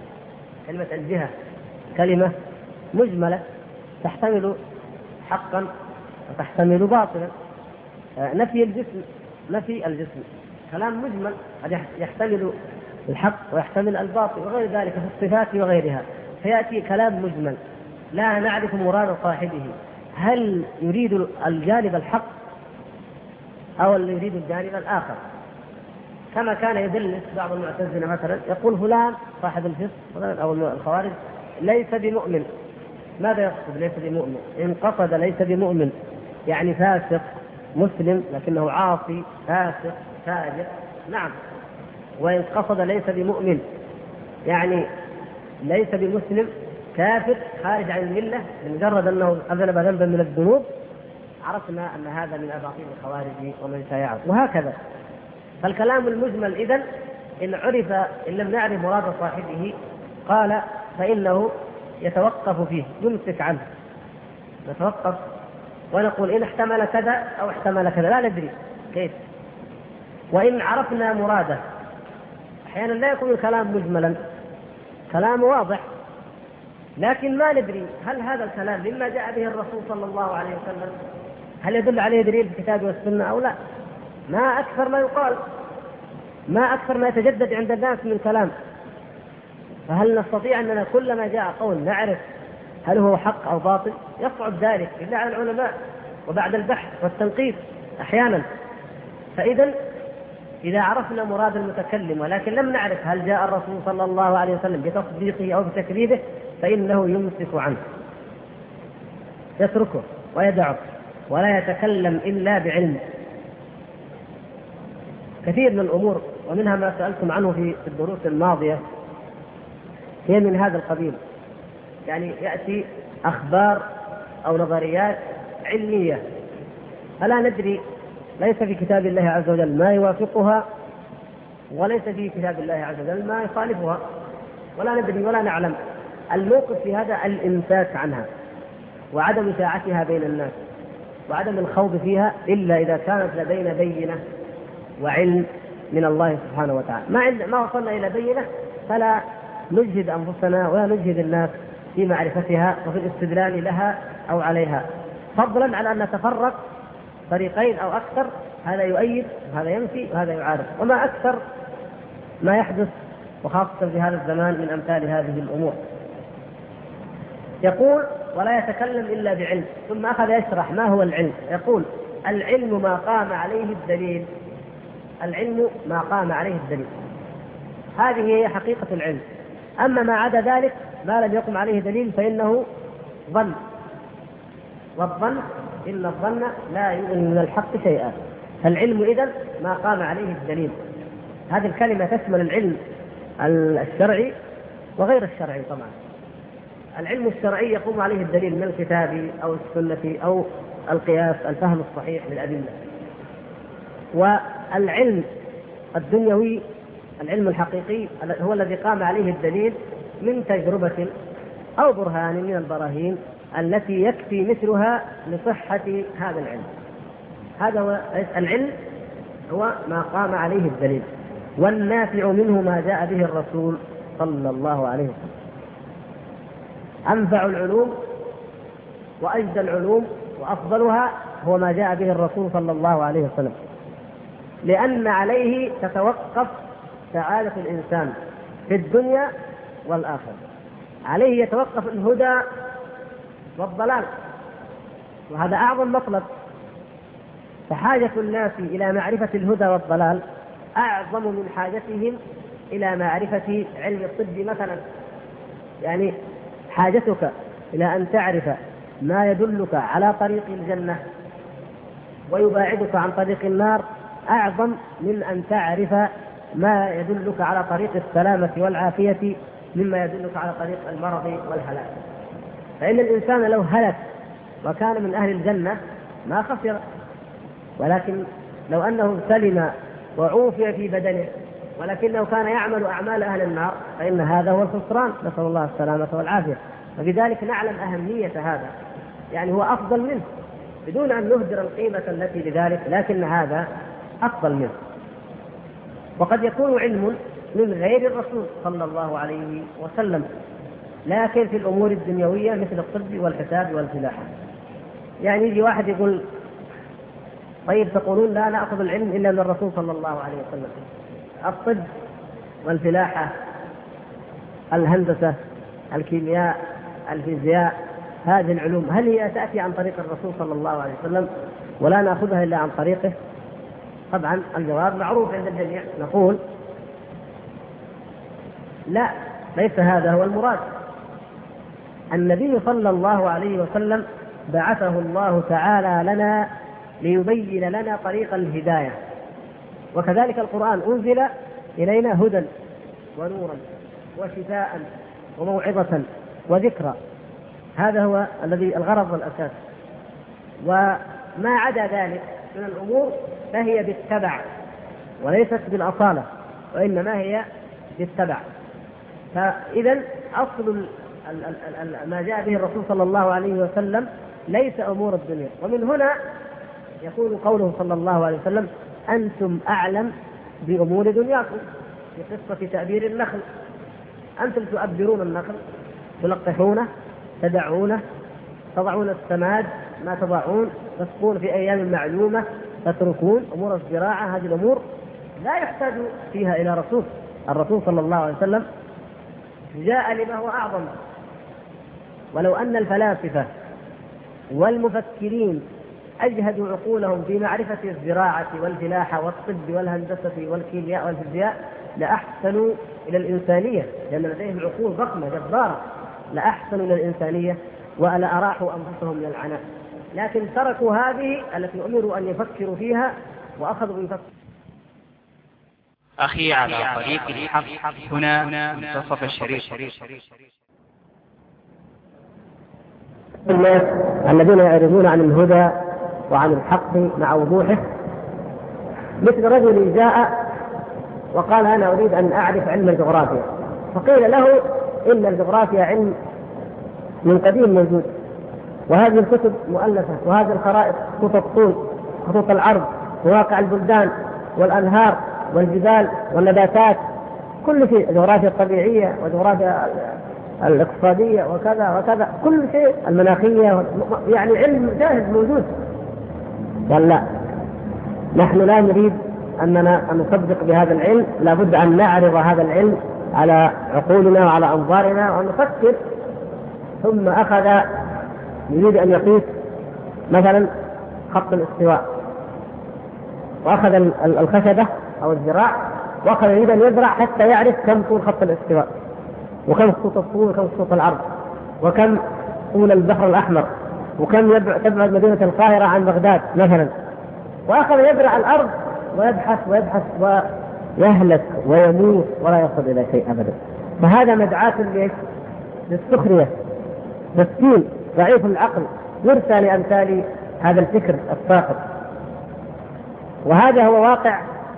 كلمة مجملة تحتمل حقا وتحتمل باطلا. نفي الجسم كلام مجمل قد يحتمل الحق ويحتمل الباطل وغير ذلك في الصفات وغيرها، فيأتي كلام مجمل لا نعرف مراد صاحبه، هل يريد الجانب الحق أو يريد الجانب الآخر. كما كان يدلس بعض المعتزلة مثلا، يقول فلان صاحب الفسق أو الخوارج ليس بمؤمن. ماذا يقصد ليس بمؤمن؟ إن قصد ليس بمؤمن يعني فاسق مسلم لكنه عاصي فاسق فاجر، نعم. وإن قصد ليس بمؤمن يعني ليس بمسلم كافر خارج عن الملة لمجرد أنه أذنب ذنبا من الذنوب، عرفنا أن هذا من أباطيل الخوارج ومن شايعهم، وهكذا. فالكلام المجمل إذن إن لم نعرف مراد صاحبه قال فإنه يتوقف فيه، يمسك عنه، نتوقف ونقول إن احتمل كذا أو احتمل كذا، لا ندري كيف. وإن عرفنا مراده، أحيانا لا يكون الكلام مجملا، كلام واضح لكن ما ندري هل هذا الكلام مما جاء به الرسول صلى الله عليه وسلم، هل يدل عليه دليل في الكتاب والسنة أو لا. ما أكثر ما يقال، ما أكثر ما يتجدد عند الناس من كلام. فهل نستطيع أننا كلما جاء قول نعرف هل هو حق أو باطل؟ يصعب ذلك إلا على العلماء وبعد البحث والتنقيب أحيانا. فإذا إذا عرفنا مراد المتكلم ولكن لم نعرف هل جاء الرسول صلى الله عليه وسلم بتصديقه أو بتكذيبه، فإنه يمسك عنه، يتركه ويدعه ولا يتكلم إلا بعلم. كثير من الأمور ومنها ما سألتم عنه في الدروس الماضية هي من هذا القبيل، يعني يأتي أخبار أو نظريات علمية فلا ندري، ليس في كتاب الله عز وجل ما يوافقها وليس في كتاب الله عز وجل ما يخالفها، ولا ندري ولا نعلم. الموقف في هذا الإمساك عنها وعدم إشاعتها بين الناس وعدم الخوض فيها إلا إذا كانت لدينا بينة وعلم من الله سبحانه وتعالى. ما وصلنا إلى بينة فلا نجهد أنفسنا ولا نجهد الناس في معرفتها وفي الاستدلال لها أو عليها، فضلا على أن نتفرق طريقين أو أكثر، هذا يؤيد وهذا ينفي وهذا يعارض. وما أكثر ما يحدث وخاصة في هذا الزمان من أمثال هذه الأمور. يقول ولا يتكلم إلا بعلم، ثم أخذ يشرح ما هو العلم. يقول العلم ما قام عليه الدليل، العلم ما قام عليه الدليل، هذه هي حقيقة العلم. أما ما عدا ذلك ما لم يقم عليه دليل فإنه ظن، والظن إن الظن لا يغني من الحق شيئا. فالعلم إذن ما قام عليه الدليل. هذه الكلمة تشمل العلم الشرعي وغير الشرعي. طبعا العلم الشرعي يقوم عليه الدليل من الكتاب أو السنة أو القياس، الفهم الصحيح للأدلة. والعلم الدنيوي العلم الحقيقي هو الذي قام عليه الدليل من تجربة أو برهان من البراهين التي يكفي مثلها لصحة هذا العلم. هذا هو العلم، هو ما قام عليه الدليل، والنافع منه ما جاء به الرسول صلى الله عليه وسلم. أنفع العلوم وأجدى العلوم وأفضلها هو ما جاء به الرسول صلى الله عليه وسلم، لأن عليه تتوقف سعادة الإنسان في الدنيا والآخرة. عليه يتوقف الهدى والضلال، وهذا أعظم مطلب. فحاجة الناس إلى معرفة الهدى والضلال أعظم من حاجتهم إلى معرفة علم الطب مثلا. يعني حاجتك إلى أن تعرف ما يدلك على طريق الجنة ويباعدك عن طريق النار أعظم من أن تعرف ما يدلك على طريق السلامة والعافية مما يدلك على طريق المرض والهلاك. فإن الإنسان لو هلك وكان من أهل الجنة ما خسر، ولكن لو أنه سلم وعوفي في بدنه ولكنه كان يعمل أعمال أهل النار فإن هذا هو الخسران، نسأل الله السلامة والعافية. وبذلك نعلم أهمية هذا، يعني هو أفضل منه بدون أن نهدر القيمة التي لذلك، لكن هذا أفضل منه. وقد يكون علم من غير الرسول صلى الله عليه وسلم، لكن في الأمور الدنيوية مثل الطب والحساب والفلاحة. يعني يجي واحد يقول طيب تقولون لا نأخذ العلم إلا من الرسول صلى الله عليه وسلم، الطب والفلاحة، الهندسة، الكيمياء، الفيزياء، هذه العلوم هل هي تأتي عن طريق الرسول صلى الله عليه وسلم ولا نأخذها إلا عن طريقه؟ طبعا الجواب معروف عند الجميع، نقول لا، ليس هذا هو المراد. النبي صلى الله عليه وسلم بعثه الله تعالى لنا ليبين لنا طريق الهداية، وكذلك القرآن أنزل إلينا هدى ونورا وشفاء وموعظة وذكرى. هذا هو الذي الغرض والأساس. وما عدا ذلك من الأمور فهي بالتبع وليست بالأصالة، وإنما هي بالتبع. فإذا أصل ما جاء به الرسول صلى الله عليه وسلم ليس أمور الدنيا. ومن هنا يقول قوله صلى الله عليه وسلم أنتم أعلم بأمور دنياكم، في قصة تأبير النخل. أنتم تؤبرون النخل، تلقحونه، تدعونه، تضعون السماد ما تضعون، تسقون في أيام معلومة، تتركون. أمور الزراعة هذه الأمور لا يحتاج فيها إلى رسول. الرسول صلى الله عليه وسلم جاء لما هو أعظم. ولو أن الفلاسفة والمفكرين أجهدوا عقولهم في معرفة الزراعة والفلاحة والطب والهندسة والكيمياء والفيزياء لأحسنوا إلى الإنسانية، لأن لديهم عقول ضخمة جبارة لأحسنوا من الإنسانية ولا أراحوا أنفسهم من العناء، لكن تركوا هذه التي أمروا أن يفكروا فيها وأخذوا بفكر. أخي على طريق الحق هنا منتصف الشريط. الناس الذين يعرضون عن الهدى وعن الحق مع وضوحه، مثل رجل جاء وقال أنا أريد أن أعرف علم الجغرافيا، فقيل له إن الجغرافيا علم من قديم موجود، وهذه الكتب مؤلفة، وهذه الخرائط خطوط الطول خطوط العرض وواقع البلدان والأنهار والجبال والنباتات، كل شيء، جغرافيا الطبيعية وجغرافيا الاقتصادية وكذا وكذا، كل شيء، المناخية، يعني علم جاهز موجود. قال لا، نحن لا نريد أننا نصدق بهذا العلم، لابد أن نعرض هذا العلم على عقولنا وعلى أنظارنا ونفكر. ثم أخذ يريد أن يقيس مثلا خط الاستواء، وأخذ الخشبة أو الذراع وأخذ يريد أن يزرع حتى يعرف كم طول خط الاستواء، وكم خطوط الطول وكم خطوط العرض، وكم طول البحر الأحمر، وكم تبعد مدينة القاهرة عن بغداد مثلا. وأخذ يزرع الأرض ويبحث ويبحث ويهلك ويموت ولا يصل إلى شيء أبدا. فهذا مدعاة للسخرية، مسكين ضعيف العقل يرثى لأمثال هذا الفكر الساقط. وهذا هو واقع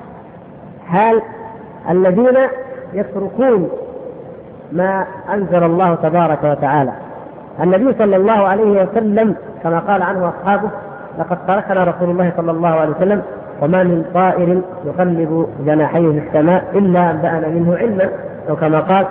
حال الذين يتركون ما أنزل الله تبارك وتعالى. النبي صلى الله عليه وسلم كما قال عنه أصحابه: لقد تركنا رسول الله صلى الله عليه وسلم وما من طائر يقلب جناحيه في السماء إلا أنبأنا منه علما، أو كما قال.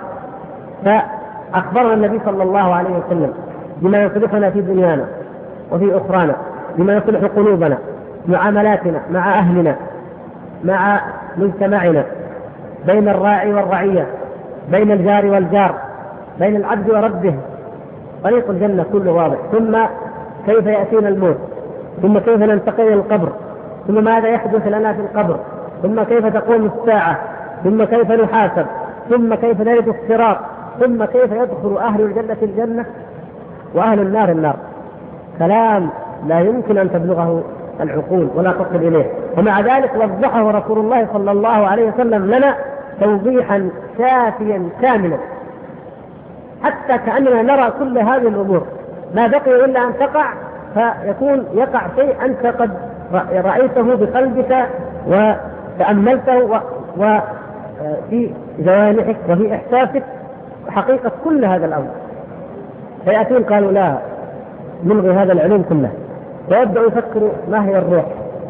فأخبرنا النبي صلى الله عليه وسلم بما يصلحنا في دنيانا وفي أخرانا، بما يصلح قلوبنا، معاملاتنا مع أهلنا، مع مجتمعنا، بين الراعي والرعية، بين الجار والجار، بين العبد وربه. طريق الجنة كله واضح. ثم كيف يأتينا الموت، ثم كيف ننتقل إلى القبر، ثم ماذا يحدث لنا في القبر، ثم كيف تقوم الساعة، ثم كيف نحاسب، ثم كيف نرد الصراط، ثم كيف يدخل أهل الجنة الجنة وأهل النار النار. كلام لا يمكن أن تبلغه العقول ولا تصل إليه. ومع ذلك وضحه رسول الله صلى الله عليه وسلم لنا توضيحا شافيا كاملا، حتى كأننا نرى كل هذه الأمور، ما بقي إلا أن تقع، فيكون يقع شيء أنت قد رأيته بقلبك وتأملته وفي جوانحك وفي إحساسك حقيقة كل هذا الأمر. فيأتون قالوا لا، نلغي هذا العلوم كله، ويبدأوا يفكروا ما هي الروح،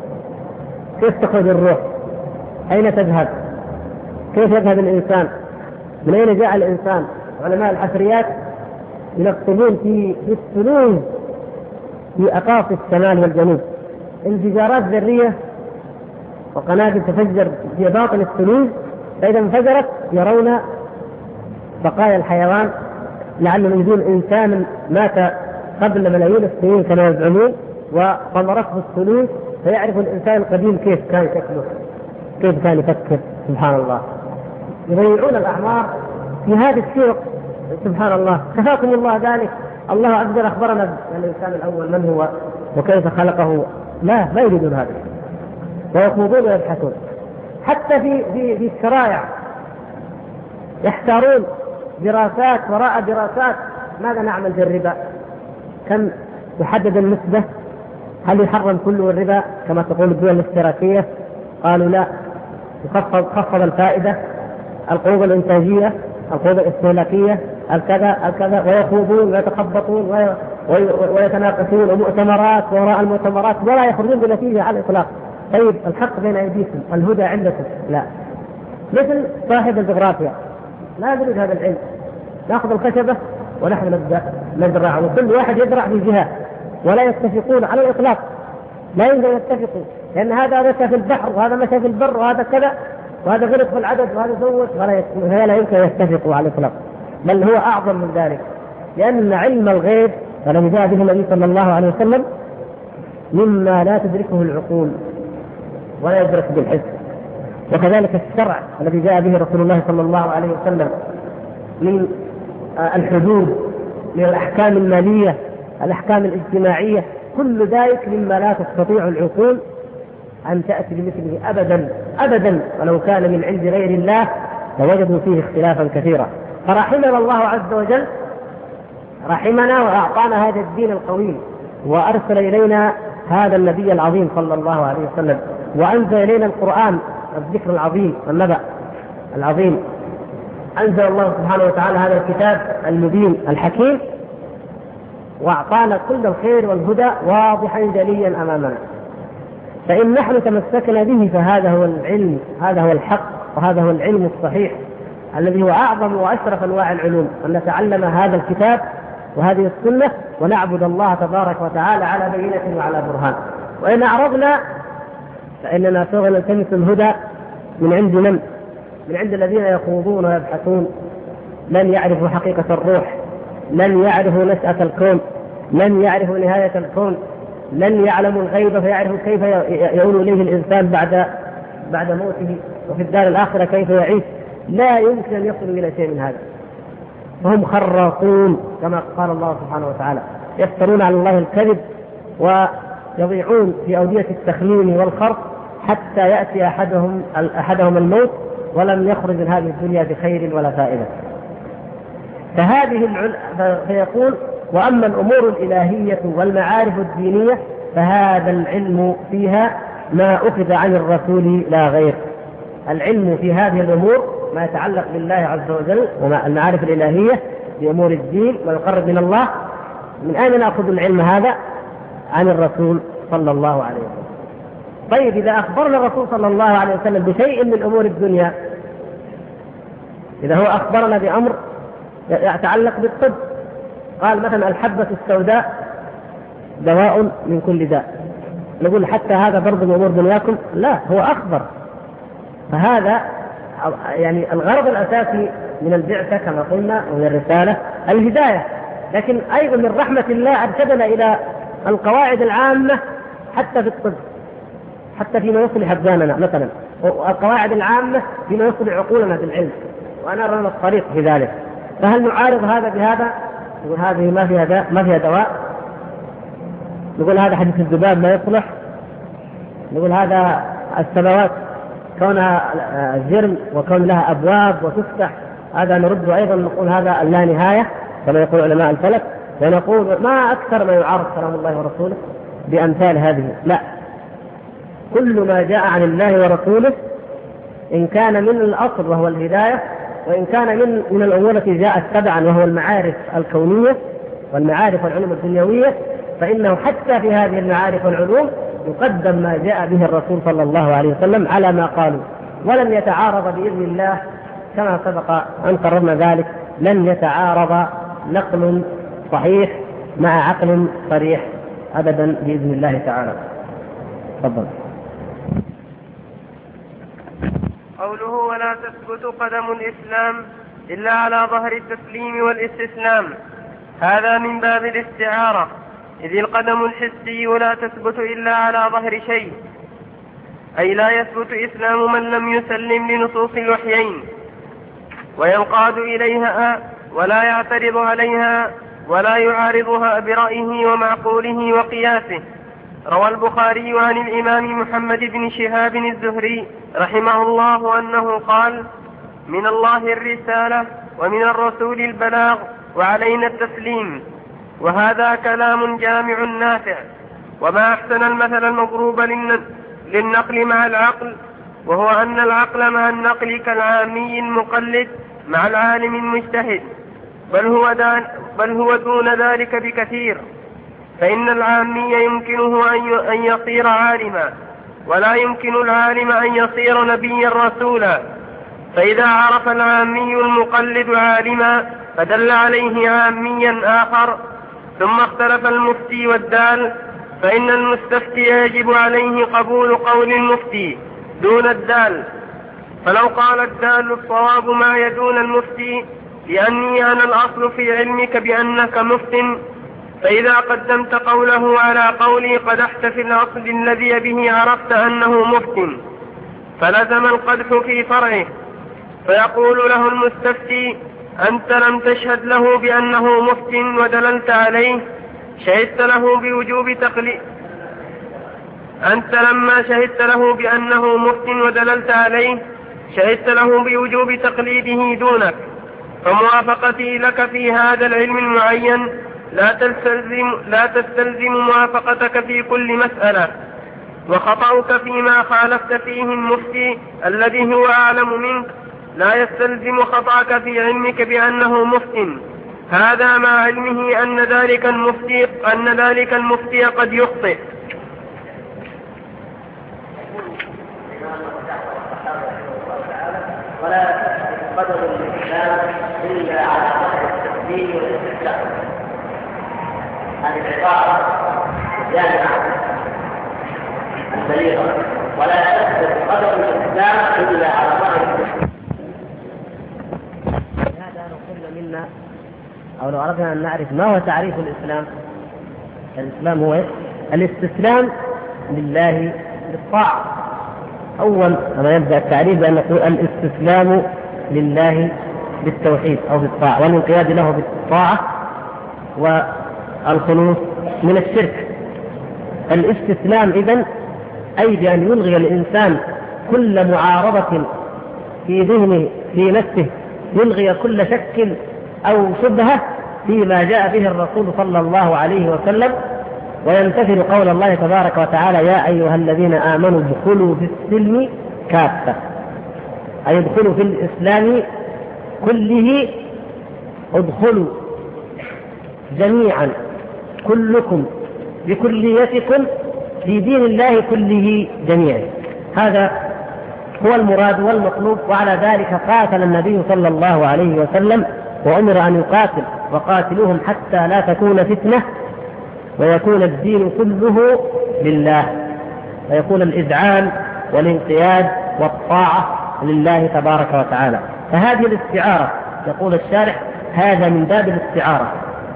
كيف تخرج الروح، أين تذهب، كيف يذهب الإنسان، من أين جاء الإنسان. علماء الحفريات ينقبون في الثلوج في أقاصي الشمال والجنوب انفجارات ذرية وقنابل تفجر في باطن الثلوج، فإذا انفجرت يرون بقايا الحيوان، لعلهم يجدون إنسانا مات قبل ملايين السنين كما يزعمون وطمرته الثلوج، فيعرف الإنسان القديم كيف كان شكله، كيف كان يفكر. سبحان الله، يضيعون الأعمار في هذا الشيء. سبحان الله، كفاكم الله ذلك. الله عز وجل أخبرنا الإنسان الأول من هو وكيف خلقه. لا، ما يريدون هذا، ويخوضون ويبحثون. حتى في الشرائع يحتارون، دراسات وراء دراسات. ماذا نعمل في الربا؟ كم تحدد النسبة؟ هل يحرم كله الربا كما تقول الدول الاشتراكية؟ قالوا لا، يخفض الفائدة، القروض الإنتاجية، القروض الاستهلاكية، الكذا، ويخوضون ويتخبطون ويتناقشون، ومؤتمرات وراء المؤتمرات ولا يخرجون بنتيجة على الإطلاق. طيب الحق بين أيديكم، الهدى عندكم. لا، مثل صاحب الجغرافيا لا يدرك هذا العلم. نأخذ الخشبة ونحن نبدأ نزرع، وكل واحد يزرع في جهة، ولا يتفقون على الإطلاق، لا يمكن أن يتفقوا، لأن هذا مشى في البحر وهذا مشى في البر وهذا كذا، وهذا غلط في العدد وهذا زود، ولا يمكن أن يتفقوا على الإطلاق، بل هو أعظم من ذلك. لأن علم الغيب الذي جاء به النبي صلى الله عليه وسلم مما لا تدركه العقول ولا يدرك بالحس. وكذلك الشرع الذي جاء به رسول الله صلى الله عليه وسلم من الحدود من الأحكام المالية، الأحكام الاجتماعية، كل ذلك مما لا تستطيع العقول أن تأتي بمثله أبدا أبدا، ولو كان من عند غير الله لوجدوا فيه اختلافا كثيرا. فرحمنا الله عز وجل، رحمنا وأعطانا هذا الدين القويم، وأرسل إلينا هذا النبي العظيم صلى الله عليه وسلم، وأنزل إلينا القرآن الذكر العظيم والنبأ العظيم. أنزل الله سبحانه وتعالى هذا الكتاب المبين الحكيم، وأعطانا كل الخير والهدى واضحا جليا أمامنا. فإن نحن تمسكنا به فهذا هو العلم، هذا هو الحق، وهذا هو العلم الصحيح الذي هو أعظم وأشرف أنواع العلوم، أن نتعلم هذا الكتاب وهذه السنة ونعبد الله تبارك وتعالى على بينة وعلى برهان. وإن أعرضنا فإننا سوف نلتمس الهدى من عند من؟ من عند الذين يخوضون ويبحثون، لن يعرفوا حقيقة الروح، لن يعرفوا نشأة الكون، لن يعرفوا نهاية الكون، لن يعلموا الغيب فيعرفوا كيف يؤول إليه الإنسان بعد موته، وفي الدار الآخرة كيف يعيش. لا يمكن أن يصلوا إلى شيء من هذا، وهم خراصون كما قال الله سبحانه وتعالى، يفترون على الله الكذب ويضيعون في أودية التخمين والخرق حتى يأتي أحدهم الموت ولم يخرج من هذه الدنيا بخير ولا فائدة. فيقول: وأما الأمور الإلهية والمعارف الدينية فهذا العلم فيها ما أخذ عن الرسول لا غير. العلم في هذه الأمور ما يتعلق بالله عز وجل وما المعارف الإلهية في أمور الدين ويقرب من الله، من أين نأخذ العلم هذا؟ عن الرسول صلى الله عليه وسلم. طيب، إذا أخبرنا الرسول صلى الله عليه وسلم بشيء من أمور الدنيا، إذا هو أخبرنا بأمر يتعلق بالطب، قال مثلا الحبة السوداء دواء من كل داء، نقول حتى هذا برضو من أمور دنياكم؟ لا، هو أخبر. فهذا يعني الغرض الأساسي من البعثة كما قلنا ومن الرسالة الهداية، لكن أيضا من رحمة الله أرشدنا إلى القواعد العامة حتى في الطب، حتى فيما يصلح أبداننا مثلا، والقواعد العامة فيما يصلح عقولنا بالعلم، وأنا أرى الطريق في ذلك. فهل نعارض هذا بهذا؟ نقول هذه ما فيها دواء، نقول هذا حديث الذباب ما يصلح، نقول هذا السماوات كونها جرم وكون لها أبواب وتفتح هذا نرد أيضا، نقول هذا اللا نهاية كما يقول علماء الفلك، ونقول ما أكثر ما يعارض كلام الله ورسوله بأمثال هذه. لا، كل ما جاء عن الله ورسوله إن كان من الأصل وهو الهداية، وإن كان من الأمور التي جاءت تبعا وهو المعارف الكونية والمعارف والعلوم الدنيوية، فإنه حتى في هذه المعارف والعلوم يقدم ما جاء به الرسول صلى الله عليه وسلم على ما قالوا، ولن يتعارض بإذن الله كما سبق أن قررنا ذلك، لن يتعارض نقل صحيح مع عقل صريح أبدا بإذن الله تعالى. تفضل. قوله: ولا تثبت قدم الإسلام إلا على ظهر التسليم والاستسلام، هذا من باب الاستعارة، إذ القدم الحسي لا تثبت إلا على ظهر شيء، أي لا يثبت إسلام من لم يسلم لنصوص الوحيين وينقاد إليها ولا يعترض عليها ولا يعارضها برأيه ومعقوله وقياسه. روى البخاري عن الإمام محمد بن شهاب الزهري رحمه الله أنه قال: من الله الرسالة ومن الرسول البلاغ وعلينا التسليم. وهذا كلام جامع نافع. وما أحسن المثل المضروب للنقل مع العقل، وهو أن العقل مع النقل كالعامي المقلد مع العالم المجتهد، بل هو دون ذلك بكثير. فإن العامي يمكنه أن يصير عالما، ولا يمكن العالم أن يصير نبيا رسولا. فإذا عرف العامي المقلد عالما فدل عليه عاميا آخر، ثم اختلف المفتي والدال، فإن المستفتي يجب عليه قبول قول المفتي دون الدال. فلو قال الدال الصواب ما يدون المفتي لأني أنا الأصل في علمك بأنك مفت، فإذا قدمت قوله على قولي قدحت في الأصل الذي به عرفت أنه مفت، فلزم القدح في فرعه. فيقول له المستفتي: أنت لم تشهد له بأنه مفت ودللت عليه شهدت له بوجوب تقليد أنت لما شهدت له بأنه مفت ودللت عليه شهدت له بوجوب تقليده دونك، فموافقتي لك في هذا العلم المعين لا تستلزم موافقتك في كل مسألة، وخطأك فيما خالفت فيه المفتي الذي هو أعلم منك لا يستلزم خطأك في علمك بأنه مفت، هذا مع علمه أن ذلك المفتي قد يخطئ. ولا قدر الإسلام إلا على قدر التسليم والاستسلام. هذه العبارة جامعة البليغة، ولا يثبت قدر الإسلام إلا على قدر التسليم. لهذا لو قلنا منا أو لو أردنا أن نعرف ما هو تعريف الإسلام، الإسلام هو الاستسلام لله بالطاعة. أول ما يبدأ التعريف بأن نقول الاستسلام لله بالتوحيد أو بالطاعة، والانقياد له بالطاعة والخلوص من الشرك. الاستسلام إذن أي بأن يلغي الإنسان كل معارضة في ذهنه في نفسه، يلغي كل شك أو شبهة فيما جاء به الرسول صلى الله عليه وسلم، ويمتثل قول الله تبارك وتعالى: يا أيها الذين آمنوا ادخلوا في السلم كافة، أي ادخلوا في الإسلام كله، ادخلوا جميعا كلكم بكليتكم في دين الله كله جميعا. هذا هو المراد والمطلوب، وعلى ذلك قاتل النبي صلى الله عليه وسلم وأمر أن يقاتل: وقاتلوهم حتى لا تكون فتنة ويكون الدين كله لله، ويكون الإذعان والانقياد والطاعة لله تبارك وتعالى. فهذه الاستعارة يقول الشارح هذا من باب الاستعارة،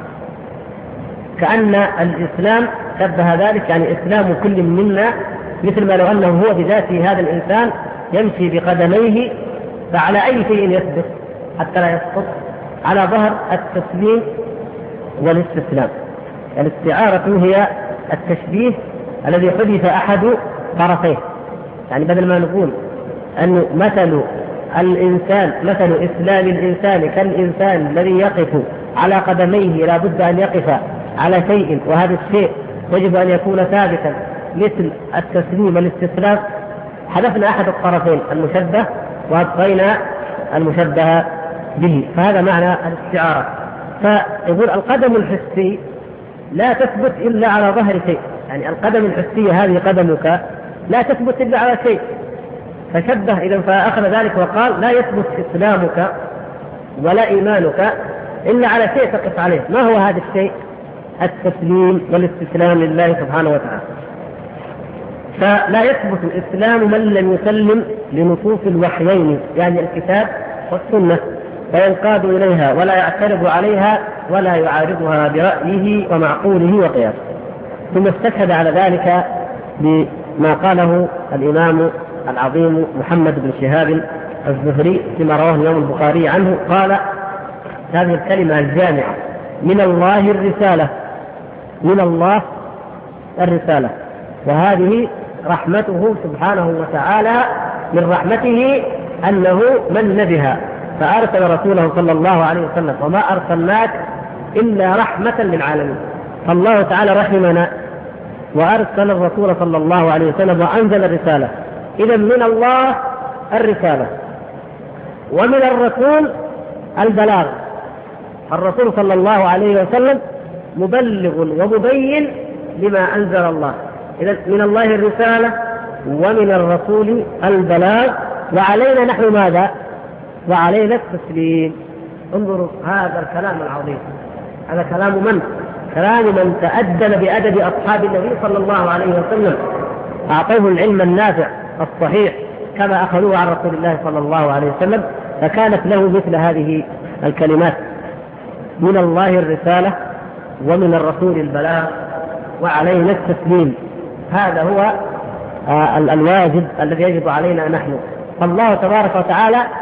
كأن الإسلام شبه ذلك، يعني إسلام كل منا مثل ما لو أنه هو بذاته هذا الإنسان يمشي بقدميه، فعلى أي شيء يثبت حتى لا يسقط؟ على ظهر التسليم والاستسلام. الاستعارة هي التشبيه الذي حدث أحد طرفيه، يعني بدل ما نقول أن مثل الإنسان مثل إسلام الإنسان كالإنسان الذي يقف على قدميه لا بد أن يقف على شيء، وهذا الشيء يجب أن يكون ثابتا مثل التسليم والاستسلام، حذفنا أحد الطرفين المشبه وأبقينا المشبه به، فهذا معنى الاستعارة. فيقول القدم الحسي لا تثبت إلا على ظهر شيء، يعني القدم الحسية هذه قدمك لا تثبت إلا على شيء، فشبه إذن، فأخذ ذلك وقال لا يثبت إسلامك ولا إيمانك إلا على شيء تقف عليه. ما هو هذا الشيء؟ التسليم والاستسلام لله سبحانه وتعالى. فلا يثبت الإسلام من لم يسلم لنصوص الوحيين، يعني الكتاب والسنة، فينقاد إليها ولا يعترض عليها ولا يعارضها برأيه ومعقوله وقياسه. ثم استشهد على ذلك بما قاله الإمام العظيم محمد بن شهاب الزهري فيما رواه الإمام البخاري عنه، قال هذه الكلمة الجامعة: من الله الرسالة، من الله الرسالة، وهذه رحمته سبحانه وتعالى، من رحمته أنه من بها فأرسل رسوله صلى الله عليه وسلم: وما أرسلناك إلا رحمة للعالمين. فالله تعالى رحمنا وأرسل الرسول صلى الله عليه وسلم وأنزل الرسالة. إذن من الله الرسالة، ومن الرسول البلاغ. الرسول صلى الله عليه وسلم مبلغ ومبين لما أنزل الله. إذن من الله الرسالة ومن الرسول البلاغ، وعلينا نحن ماذا؟ وعلينا التسليم. انظروا هذا الكلام العظيم، هذا كلام من؟ كلام من تأدب بأدب أصحاب النبي صلى الله عليه وسلم، أعطوه العلم النافع الصحيح كما أخذوه عن رسول الله صلى الله عليه وسلم، فكانت له مثل هذه الكلمات: من الله الرسالة ومن الرسول البلاغ وعلينا التسليم. هذا هو الواجب الذي يجب علينا نحن. فالله تبارك وتعالى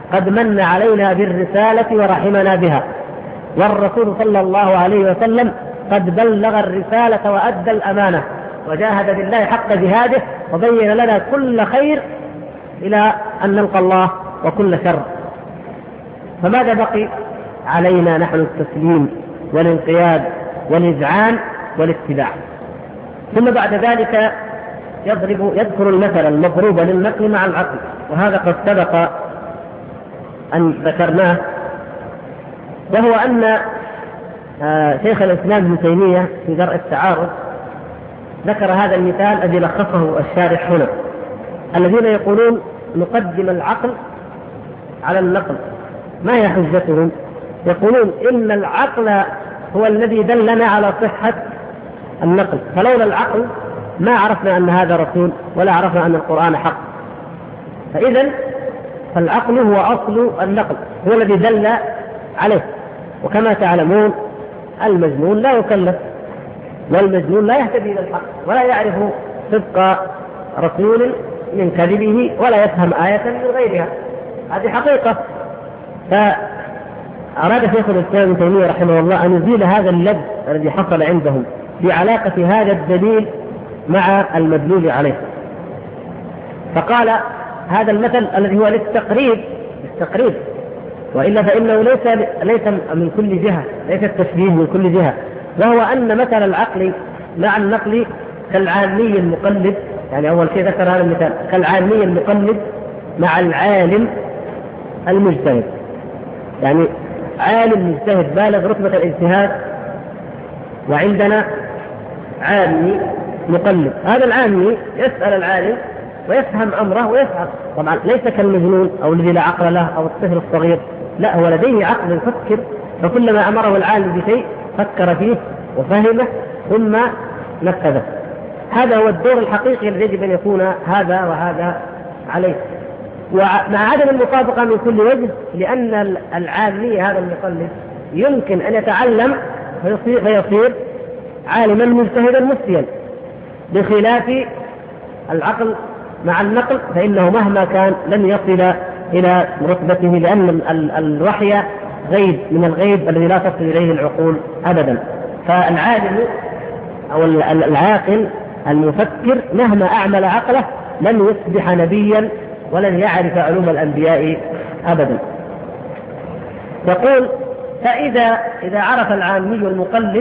قد من علينا بالرسالة ورحمنا بها، والرسول صلى الله عليه وسلم قد بلغ الرسالة وأدى الأمانة وجاهد بالله حق جهاده وبين لنا كل خير إلى أن نلقى الله وكل شر. فماذا بقي علينا نحن؟ التسليم والانقياد والإذعان والاتباع. ثم بعد ذلك يذكر المثل المضروب للنقل مع العقل، وهذا قد سبق أن ذكرناه، وهو أن شيخ الإسلام ابن تيمية في درء التعارض ذكر هذا المثال الذي لخصه الشارح هنا. الذين يقولون نقدم العقل على النقل، ما هي حجتهم؟ يقولون إن العقل هو الذي دلنا على صحة النقل، فلولا العقل ما عرفنا أن هذا رسول ولا عرفنا أن القرآن حق. فإذا فالعقل هو أصل النقل، هو الذي دل عليه. وكما تعلمون المجنون لا يكلف، والمجنون لا يهتدي إلى الحق ولا يعرف صدق رسول من كذبه ولا يفهم آية من غيرها، هذه حقيقة. فأراد شيخ الإسلام ابن تيمية رحمه الله أن يزيل هذا اللبس الذي حصل عندهم بعلاقة هذا الدليل مع المدلول عليه، فقال هذا المثل الذي هو للتقريب، وإلا فإنه ليس من كل جهة، ليس التشبيه من كل جهة، وهو أن مثل العقل مع النقل كالعامي المقلد. يعني أول شيء ذكر هذا المثال كالعامي المقلد مع العالم المجتهد، يعني عالم مجتهد بالغ رتبة الاجتهاد، وعندنا عامي مقلد. هذا العامي يسأل العالم ويفهم أمره ويفعل، طبعا ليس كالمجنون أو الذي لا عقل له أو الطفل الصغير، لا، هو لديه عقل يفكر، فكلما أمره العالم بشيء فكر فيه وفهمه ثم نفذه. هذا هو الدور الحقيقي الذي يجب أن يكون هذا وهذا عليه، ومع عدم المطابقة من كل وجه، لأن العامي هذا المقلد يمكن أن يتعلم فيصير عالما مجتهدا مفتيا، بخلاف العقل مع النقل فإنه مهما كان لن يصل إلى رتبته، لأن الوحي غيب من الغيب الذي لا تصل إليه العقول أبدا. فالعالم أو العاقل المفكر مهما أعمل عقله لن يصبح نبيا ولن يعرف علوم الأنبياء أبدا. يقول فإذا عرف العامي المقلد،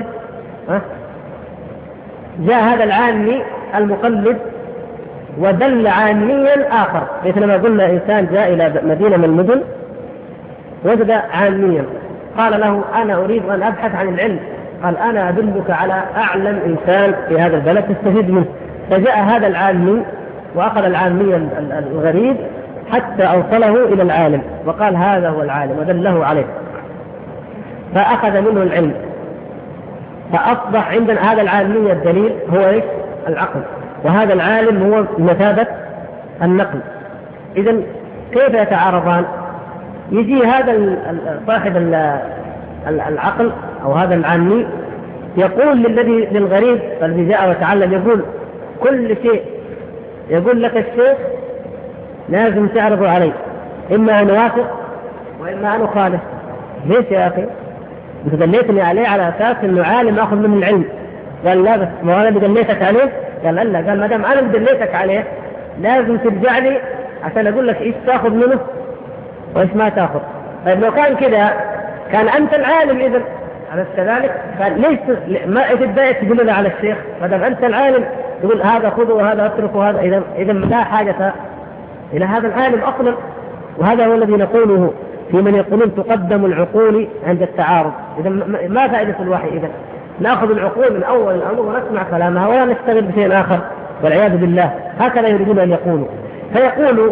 جاء هذا العامي المقلد ودل عاميا آخر، مثل ما قلنا إنسان جاء إلى مدينة من المدن وجد عاميا قال له أنا أريد أن أبحث عن العلم، قال أنا أدلك على أعلم إنسان في هذا البلد تستفيد منه. فجاء هذا العامي وأخذ العامي الغريب حتى أوصله إلى العالم وقال هذا هو العالم ودله عليه، فأخذ منه العلم، فأصبح عندنا هذا العالمي الدليل هو العقل، وهذا العالم هو مثابة النقل. إذن كيف يتعارضان؟ يجي هذا صاحب العقل أو هذا العامي يقول للغريب الذي جاء وتعلم، يقول كل شيء يقول لك الشيخ لازم تعرضه علي، إما أن أوافق وإما أن أخالف. ليش يا أخي؟ أنت دليتني عليه على أساس أنه عالم أخذ منه العلم. قال لا، بس ما أنا دليتك عليه. قال لا، قال ما دام أنا دليتك عليه لازم ترجع لي عشان أقول لك إيش تأخذ منه وإيش ما تأخذ. طيب لو كان كذا كان أنت العالم، إذن أليس كذلك؟ قال ليش ما تبدأ تقول لنا على الشيخ ما دام أنت العالم تقول هذا خذه وهذا اتركه وهذا، إذا لا حاجة إلى هذا العالم أصلا. وهذا هو الذي نقوله في من يقولون تقدم العقول عند التعارض. إذا ما فائدة الوحي؟ إذا نأخذ العقول من أول الأمر ونسمع كلامها ولا نشتغل بشيء آخر والعياذ بالله. هكذا يريدون أن يقولوا. فيقول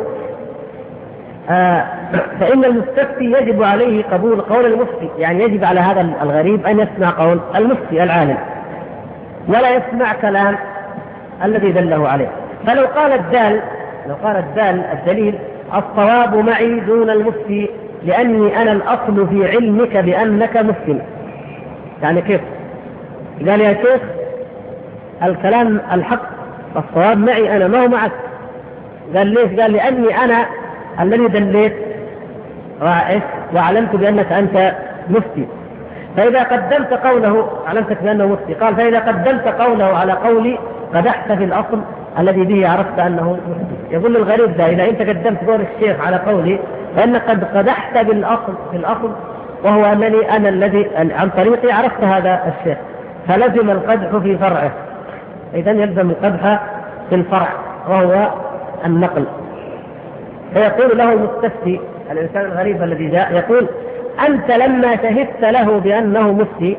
فإن المستفتي يجب عليه قبول قول المفتي، يعني يجب على هذا الغريب أن يسمع قول المفتي العالم ولا يسمع كلام الذي دله عليه. فلو قال الدال الدليل الصواب معي دون المفتي لأني أنا الأصل في علمك بأنك مسلم، يعني كيف؟ قال يا شيخ الكلام الحق الصواب معي أنا ما هو معك. قال ليش؟ قال لأني أنا الذي دليت وأعلمت بأنك أنت مفتي. فإذا قدمت قوله علمتك بأنه مفتي، قال فإذا قدمت قوله على قولي قدحت في الأصل الذي به عرفت أنه مفتي. يقول الغريب ده إذا أنت قدمت قول الشيخ على قولي فإنك قد قدحت في الأصل وهو أنني أنا الذي عن طريقي عرفت هذا الشيخ، فلزم القدح في فرعه. إذا يلزم القدح في الفرع وهو النقل. فيقول له المستفتي الإنسان الغريب الذي جاء يقول أنت لما شهدت له بأنه مفتي،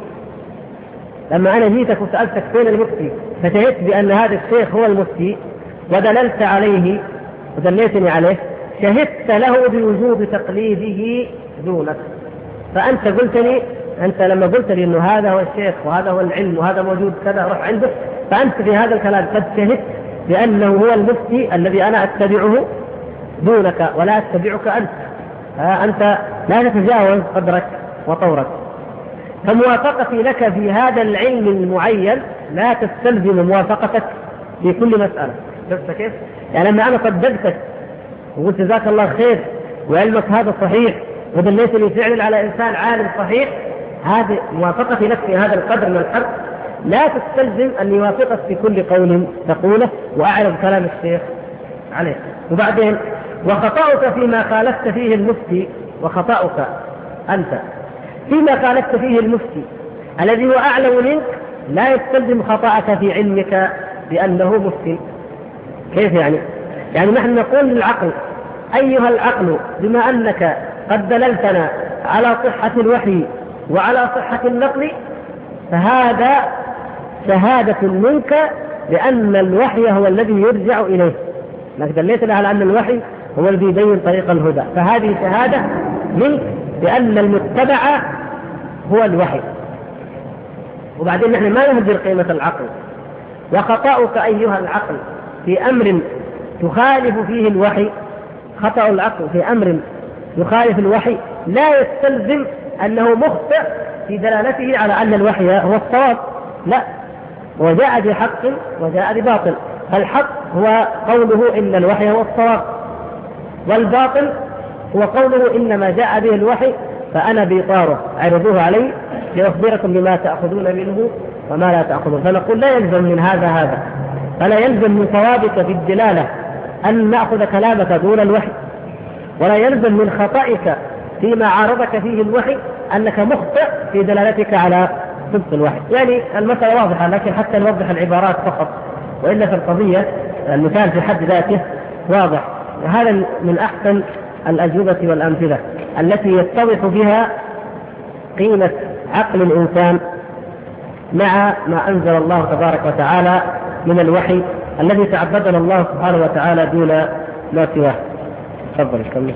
لما أنا جيتك وسألتك فين المفتي فشهدت بأن هذا الشيخ هو المفتي ودللت عليه ودليتني عليه، شهدت له بوجوب تقليده دونك. فأنت قلتني، أنت لما قلت لي أنه هذا هو الشيخ وهذا هو العلم وهذا موجود كذا روح عنده، فأنت في هذا الكلام قد شهدت بأنه هو المفتي الذي أنا أتبعه دونك ولا أتبعك أنت. أنت لا تتجاوز قدرك وطورك. فموافقتي لك في هذا العلم المعين لا تستلزم موافقتك في كل مسألة. شفت كيف؟ يعني لما أنا صدقتك وقلت جزاك الله خير وعلمك هذا صحيح ودليتني فعلا على إنسان عالم صحيح، هذه موافقتي لك في هذا القدر من الحق لا تستلزم أن يوافقك في كل قول تقوله وأعرض كلام الشيخ عليه. وبعدين وخطأك فيما خالفت فيه المفتي، وخطأك أنت فيما خالفت فيه المفتي الذي هو أعلم منك لا يستلزم خطأك في علمك بأنه مفتي. كيف يعني؟ يعني نحن نقول للعقل أيها العقل بما أنك قد دللتنا على صحة الوحي وعلى صحة النقل فهذا شهادة منك بأن الوحي هو الذي يرجع إليه، لك دليتنا على أن الوحي هو الذي يبين طريق الهدى، فهذه شهادة منك بأن المتبع هو الوحي. وبعدين نحن ما نهدر قيمة العقل. وخطأك أيها العقل في أمر تخالف فيه الوحي، خطأ العقل في أمر يخالف الوحي لا يستلزم أنه مخطئ في دلالته على أن الوحي هو الصواب، لا، وجاء بحق وجاء بباطل. فالحق هو قوله إن الوحي هو الصواب، والباطل هو قوله إنما جاء به الوحي فأنا بإطاره عرضوه علي لأخبركم بما تأخذون منه وما لا تأخذون. فنقول لا يلزم من هذا فلا يلزم من صوابك في الدلالة أن نأخذ كلامك دون الوحي، ولا يلزم من خطأك فيما عارضك فيه الوحي أنك مخطئ في دلالتك على صدق الوحي. يعني المسألة واضحة، لكن حتى نوضح العبارات فقط، وإلا في القضية المثال في حد ذاته واضح. وهذا من أحسن الأجوبة والأمثلة التي يتضح بها قيمة عقل الإنسان مع ما أنزل الله تبارك وتعالى من الوحي الذي تعبدنا الله سبحانه وتعالى دون ما سواه. تفضل كمل.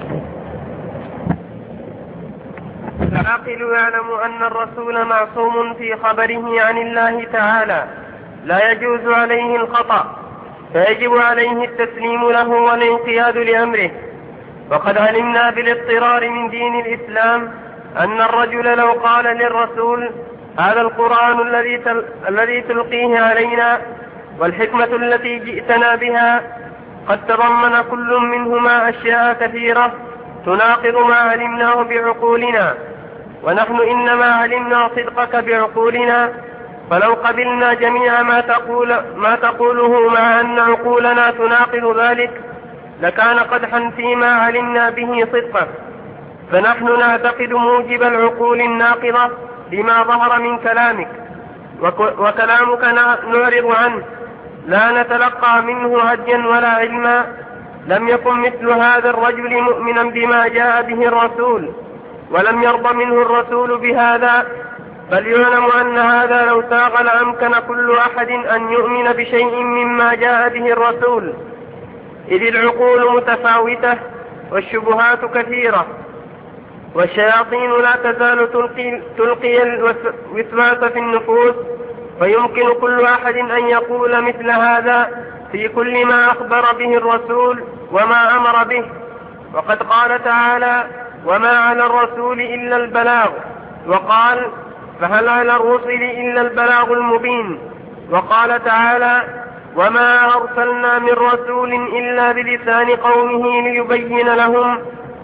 العاقل يعلم أن الرسول معصوم في خبره عن الله تعالى لا يجوز عليه الخطأ، فيجب عليه التسليم له والانقياد لأمره. وقد علمنا بالاضطرار من دين الإسلام أن الرجل لو قال للرسول هذا القرآن الذي تلقيه علينا والحكمة التي جئتنا بها قد تضمن كل منهما أشياء كثيرة تناقض ما علمناه بعقولنا، ونحن إنما علمنا صدقك بعقولنا، فلو قبلنا جميع ما تقوله مع أن عقولنا تناقض ذلك لكان قدحا فيما علمنا به صدقك. فنحن نعتقد موجب العقول الناقضة بما ظهر من كلامك، وكلامك نعرض عنه لا نتلقى منه هجا ولا علما. لم يكن مثل هذا الرجل مؤمنا بما جاء به الرسول، ولم يرضى منه الرسول بهذا، بل يعلم أن هذا لو ساغ لأمكن كل أحد أن يؤمن بشيء مما جاء به الرسول، إذ العقول متفاوتة والشبهات كثيرة، والشياطين لا تزال تلقي الوسواس في النفوس، فيمكن كل أحد أن يقول مثل هذا في كل ما أخبر به الرسول وما أمر به. وقد قال تعالى وما على الرسول إلا البلاغ، وقال فهل على الرسل إلا البلاغ المبين. وقال تعالى وما أرسلنا من رسول إلا بلسان قومه ليبين لهم،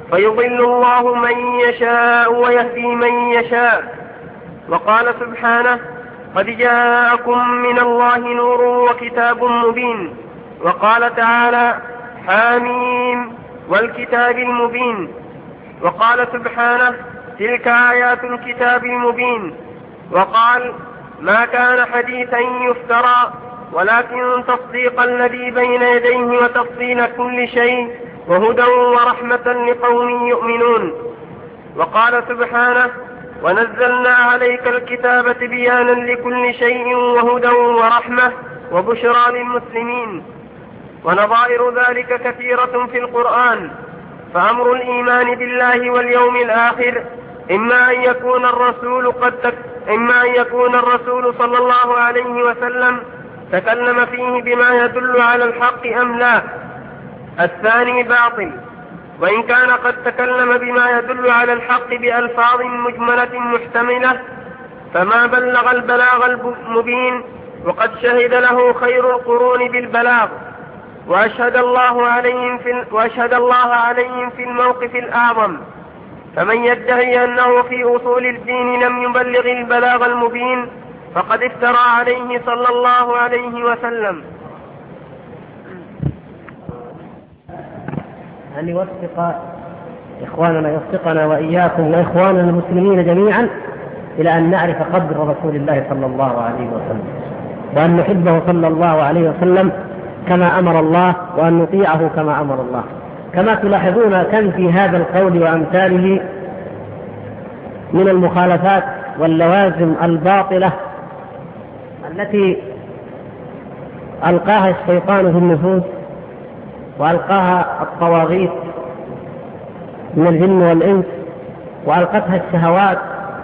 فيضل الله من يشاء ويهدي من يشاء. وقال سبحانه: قد جاءكم من الله نور وكتاب مبين. وقال تعالى: حاميم والكتاب المبين. وقال سبحانه: تلك آيات الكتاب المبين. وقال: ما كان حديثا يفترى ولكن تصديق الذي بين يديه وتفصيل كل شيء وهدى ورحمة لقوم يؤمنون. وقال سبحانه: ونزلنا عليك الكتاب تبيانا لكل شيء وهدى ورحمة وبشرى للمسلمين. ونظائر ذلك كثيرة في القرآن. فأمر الإيمان بالله واليوم الآخر إما أن يكون الرسول صلى الله عليه وسلم تكلم فيه بما يدل على الحق أم لا. الثاني باطل. وإن كان قد تكلم بما يدل على الحق بألفاظ مجملة محتملة فما بلغ البلاغ المبين، وقد شهد له خير القرون بالبلاغ، وأشهد الله عليهم في الموقف الأعظم. فمن يدعي أنه في أصول الدين لم يبلغ البلاغ المبين فقد افترى عليه صلى الله عليه وسلم. أن يوفق إخواننا يوفقنا وإياكم وإخواننا المسلمين جميعا إلى أن نعرف قدر رسول الله صلى الله عليه وسلم، وأن نحبه صلى الله عليه وسلم كما أمر الله، وأن نطيعه كما أمر الله. كما تلاحظون كم في هذا القول وأمثاله من المخالفات واللوازم الباطلة التي ألقاها الشيطان في النفوس وألقاها الطواغيت من الجن والإنس وألقتها الشهوات.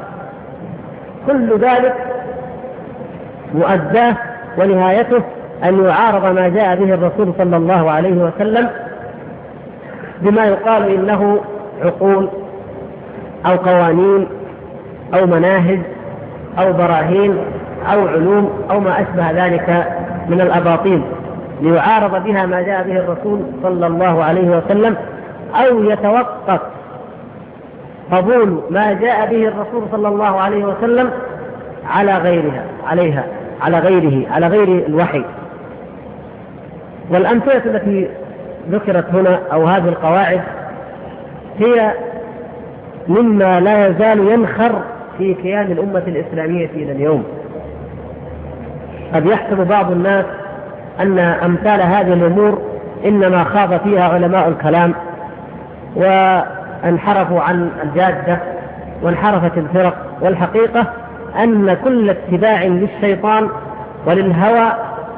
كل ذلك مؤداه ونهايته أن يعارض ما جاء به الرسول صلى الله عليه وسلم بما يقال إنه عقول أو قوانين أو مناهج أو براهين أو علوم أو ما أشبه ذلك من الأباطيل، ليعارض بها ما جاء به الرسول صلى الله عليه وسلم، أو يتوقف قبول ما جاء به الرسول صلى الله عليه وسلم على غير الوحي. والأمثلة التي ذكرت هنا أو هذه القواعد هي مما لا يزال ينخر في كيان الأمة الإسلامية إلى اليوم. قد يحسب بعض الناس أن أمثال هذه الأمور إنما خاض فيها علماء الكلام وانحرفوا عن الجادة وانحرفت الفرق، والحقيقة أن كل اتباع للشيطان وللهوى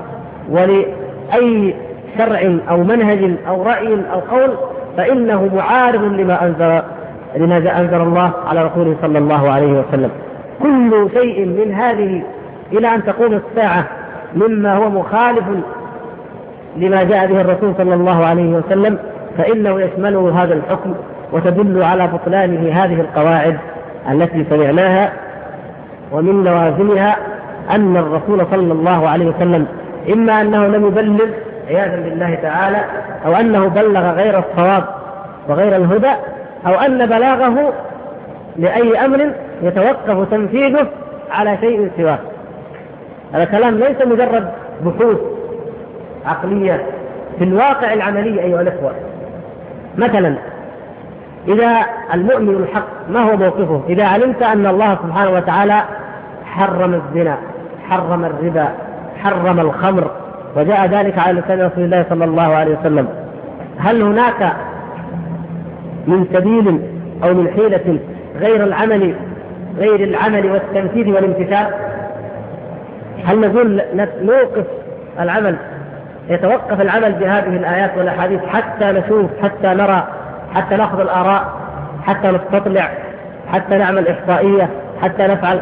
ولأي شرع أو منهج أو رأي أو قول فإنه معارض لما أنزل الله على رسوله صلى الله عليه وسلم. كل شيء من هذه إلى أن تقوم الساعة مما هو مخالف لما جاء به الرسول صلى الله عليه وسلم فإنه يشمله هذا الحكم، وتدل على بطلانه هذه القواعد التي سمعناها. ومن لوازمها أن الرسول صلى الله عليه وسلم إما أنه لم يبلغ عياذا بالله تعالى، أو أنه بلغ غير الصواب وغير الهدى، أو أن بلاغه لأي أمر يتوقف تنفيذه على شيء سواه. هذا كلام ليس مجرد بحوث عقلية في الواقع العملي أيها الأخوة. مثلا إذا المؤمن الحق ما هو موقفه إذا علمت أن الله سبحانه وتعالى حرم الزنا، حرم الربا، حرم الخمر، وجاء ذلك على لسان رسول الله صلى الله عليه وسلم، هل هناك من سبيل أو من حيلة غير العمل والتنفيذ والامتثال؟ هل نقول نوقف العمل، يتوقف العمل بهذه الآيات والأحاديث حتى نشوف، حتى نرى، حتى نأخذ الآراء، حتى نستطلع، حتى نعمل إحصائية، حتى نفعل؟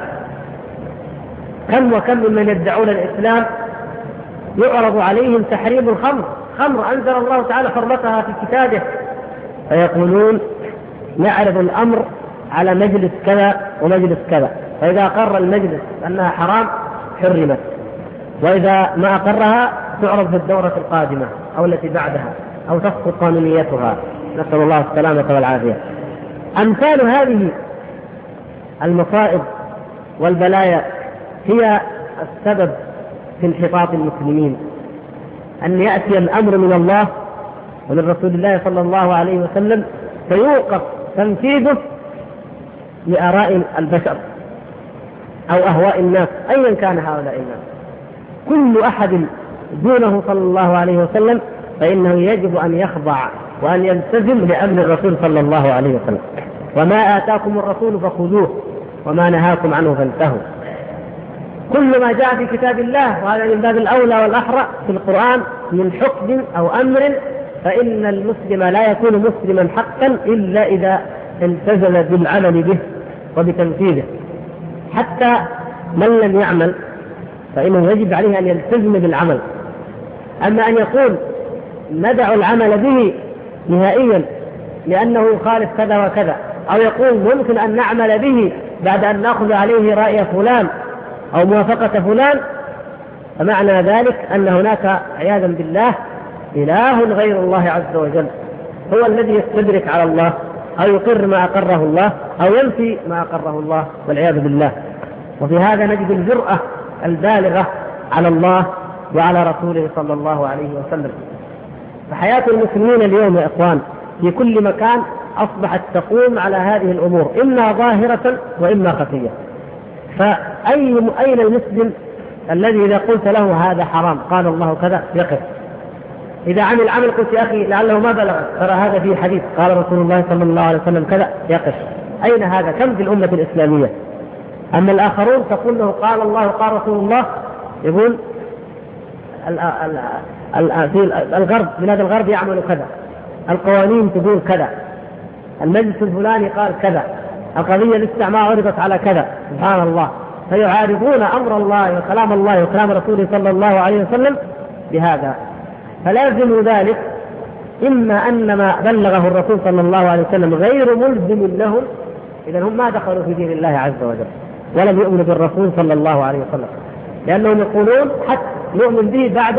كم وكم ممن يدعون الإسلام يعرض عليهم تحريم الخمر، خمر أنزل الله تعالى حرمتها في كتابه، فيقولون نعرض الأمر على مجلس كذا ومجلس كذا، فإذا أقر المجلس أنها حرام حرمت، وإذا ما أقرها تعرض في الدورة القادمة أو التي بعدها أو تسقط قانونيتها. نسأل الله السلامة والعافية. أمثال هذه المصائب والبلايا هي السبب في انحطاط المسلمين، أن يأتي الأمر من الله ومن رسول الله صلى الله عليه وسلم فيوقف تنفيذه لآراء البشر أو أهواء الناس أيا كان هؤلاء الناس. كل أحد دونه صلى الله عليه وسلم فإنه يجب أن يخضع وأن يلتزم لأمر الرسول صلى الله عليه وسلم. وما آتاكم الرسول فخذوه وما نهاكم عنه فانتهوا. كل ما جاء في كتاب الله، وهذا من باب الأولى والأحرى في القرآن، من حكم أو أمر، فإن المسلم لا يكون مسلما حقا إلا إذا التزم بالعمل به وبتنفيذه. حتى من لم يعمل فإنه يجب عليه أن يلتزم بالعمل. أما أن يقول ندع العمل به نهائيا لأنه يخالف كذا وكذا، أو يقول ممكن أن نعمل به بعد أن نأخذ عليه رأي فلان أو موافقة فلان، فمعنى ذلك أن هناك عياذا بالله إله غير الله عز وجل هو الذي يستدرك على الله أو يقر ما أقره الله أو ينفي ما أقره الله والعياذ بالله. وفي هذا نجد الجرأة البالغة على الله وعلى رسوله صلى الله عليه وسلم. فحياة المسلمين اليوم يا إخوان في كل مكان أصبحت تقوم على هذه الأمور، إما ظاهرة وإما خفية. فأين المسلم الذي إذا قلت له هذا حرام قال الله كذا يقف؟ إذا عمل عمل قلت يا أخي لعله ما بلغ ترى هذا فيه حديث قال رسول الله صلى الله عليه وسلم كذا يقف. أين هذا؟ كم في الأمة الإسلامية؟ أما الآخرون تقول له قال الله قال رسول الله، يقول في الغرب بلاد الغرب يعمل كذا، القوانين تقول كذا، المجلس الفلاني قال كذا، القضية الاستعمار عرضت على كذا. سبحان الله، فيعارضون أمر الله وكلام الله وكلام رسوله صلى الله عليه وسلم بهذا. فلازم ذلك إما أن ما بلغه الرسول صلى الله عليه وسلم غير ملزم لهم، إذا هم ما دخلوا في دين الله عز وجل ولم يؤمنوا بالرسول صلى الله عليه وسلم، لأنهم يقولون حتى نؤمن به بعد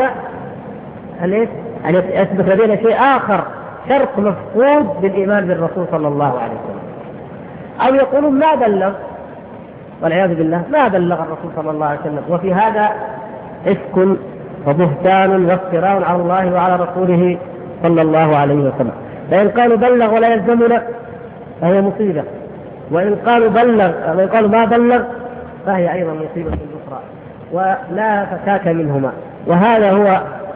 أن يثبت لدينا شيء آخر شرط مفقود بالإيمان بالرسول صلى الله عليه وسلم. أو يقولون ما بلغ، والعياذ بالله ما بلغ الرسول صلى الله عليه وسلم. وفي هذا إفك وبهتان وافتراء على الله وعلى رسوله صلى الله عليه وسلم. فإن قالوا بلغ ولا يلزمنا فهي مصيبة، وإن قالوا ما بلغ فهي أيضا مصيبة أخرى، ولا فكاك منهما. وهذا هو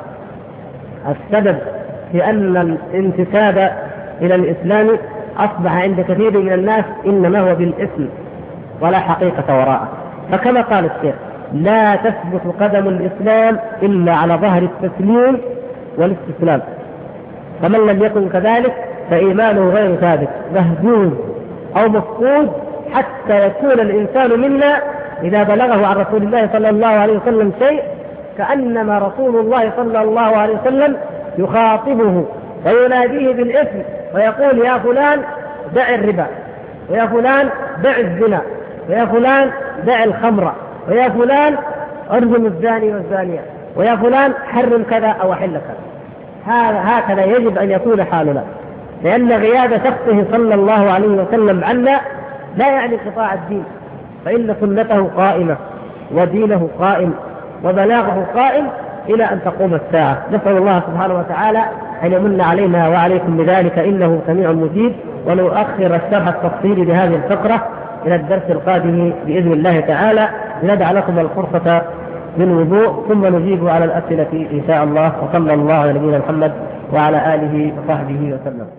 السبب في أن الانتساب إلى الإسلام أصبح عند كثير من الناس إنما هو بالاسم ولا حقيقة وراءه. فكما قال الشيخ لا تثبت قدم الإسلام إلا على ظهر التسليم والاستسلام، فمن لم يكن كذلك فإيمانه غير ثابت مهزوز أو مفقود، حتى يكون الإنسان منا إذا بلغه عن رسول الله صلى الله عليه وسلم شيء كأنما رسول الله صلى الله عليه وسلم يخاطبه ويناديه بالاسم ويقول يا فلان دع الربا، ويا فلان دع الزنا، ويا فلان دع الخمر، ويا فلان ارجم الزاني والزانية، ويا فلان حرم كذا أو أحل كذا. هكذا يجب أن يكون حالنا، لأن غياب شخصه صلى الله عليه وسلم عنا لا يعني قطاع الدين، فإن سنته قائمة ودينه قائم وبلاغه قائم إلى أن تقوم الساعة. نسأل الله سبحانه وتعالى أن يمن علينا وعليكم بذلك إنه سميع مجيب. ونؤخر الشرح التفصيلي لهذه الفقرة إلى الدرس القادم بإذن الله تعالى، لندع لكم الفرصة بالوضوء ثم نجيب على الأسئلة إن شاء الله. وصلى الله على نبينا محمد وعلى آله وصحبه وسلم.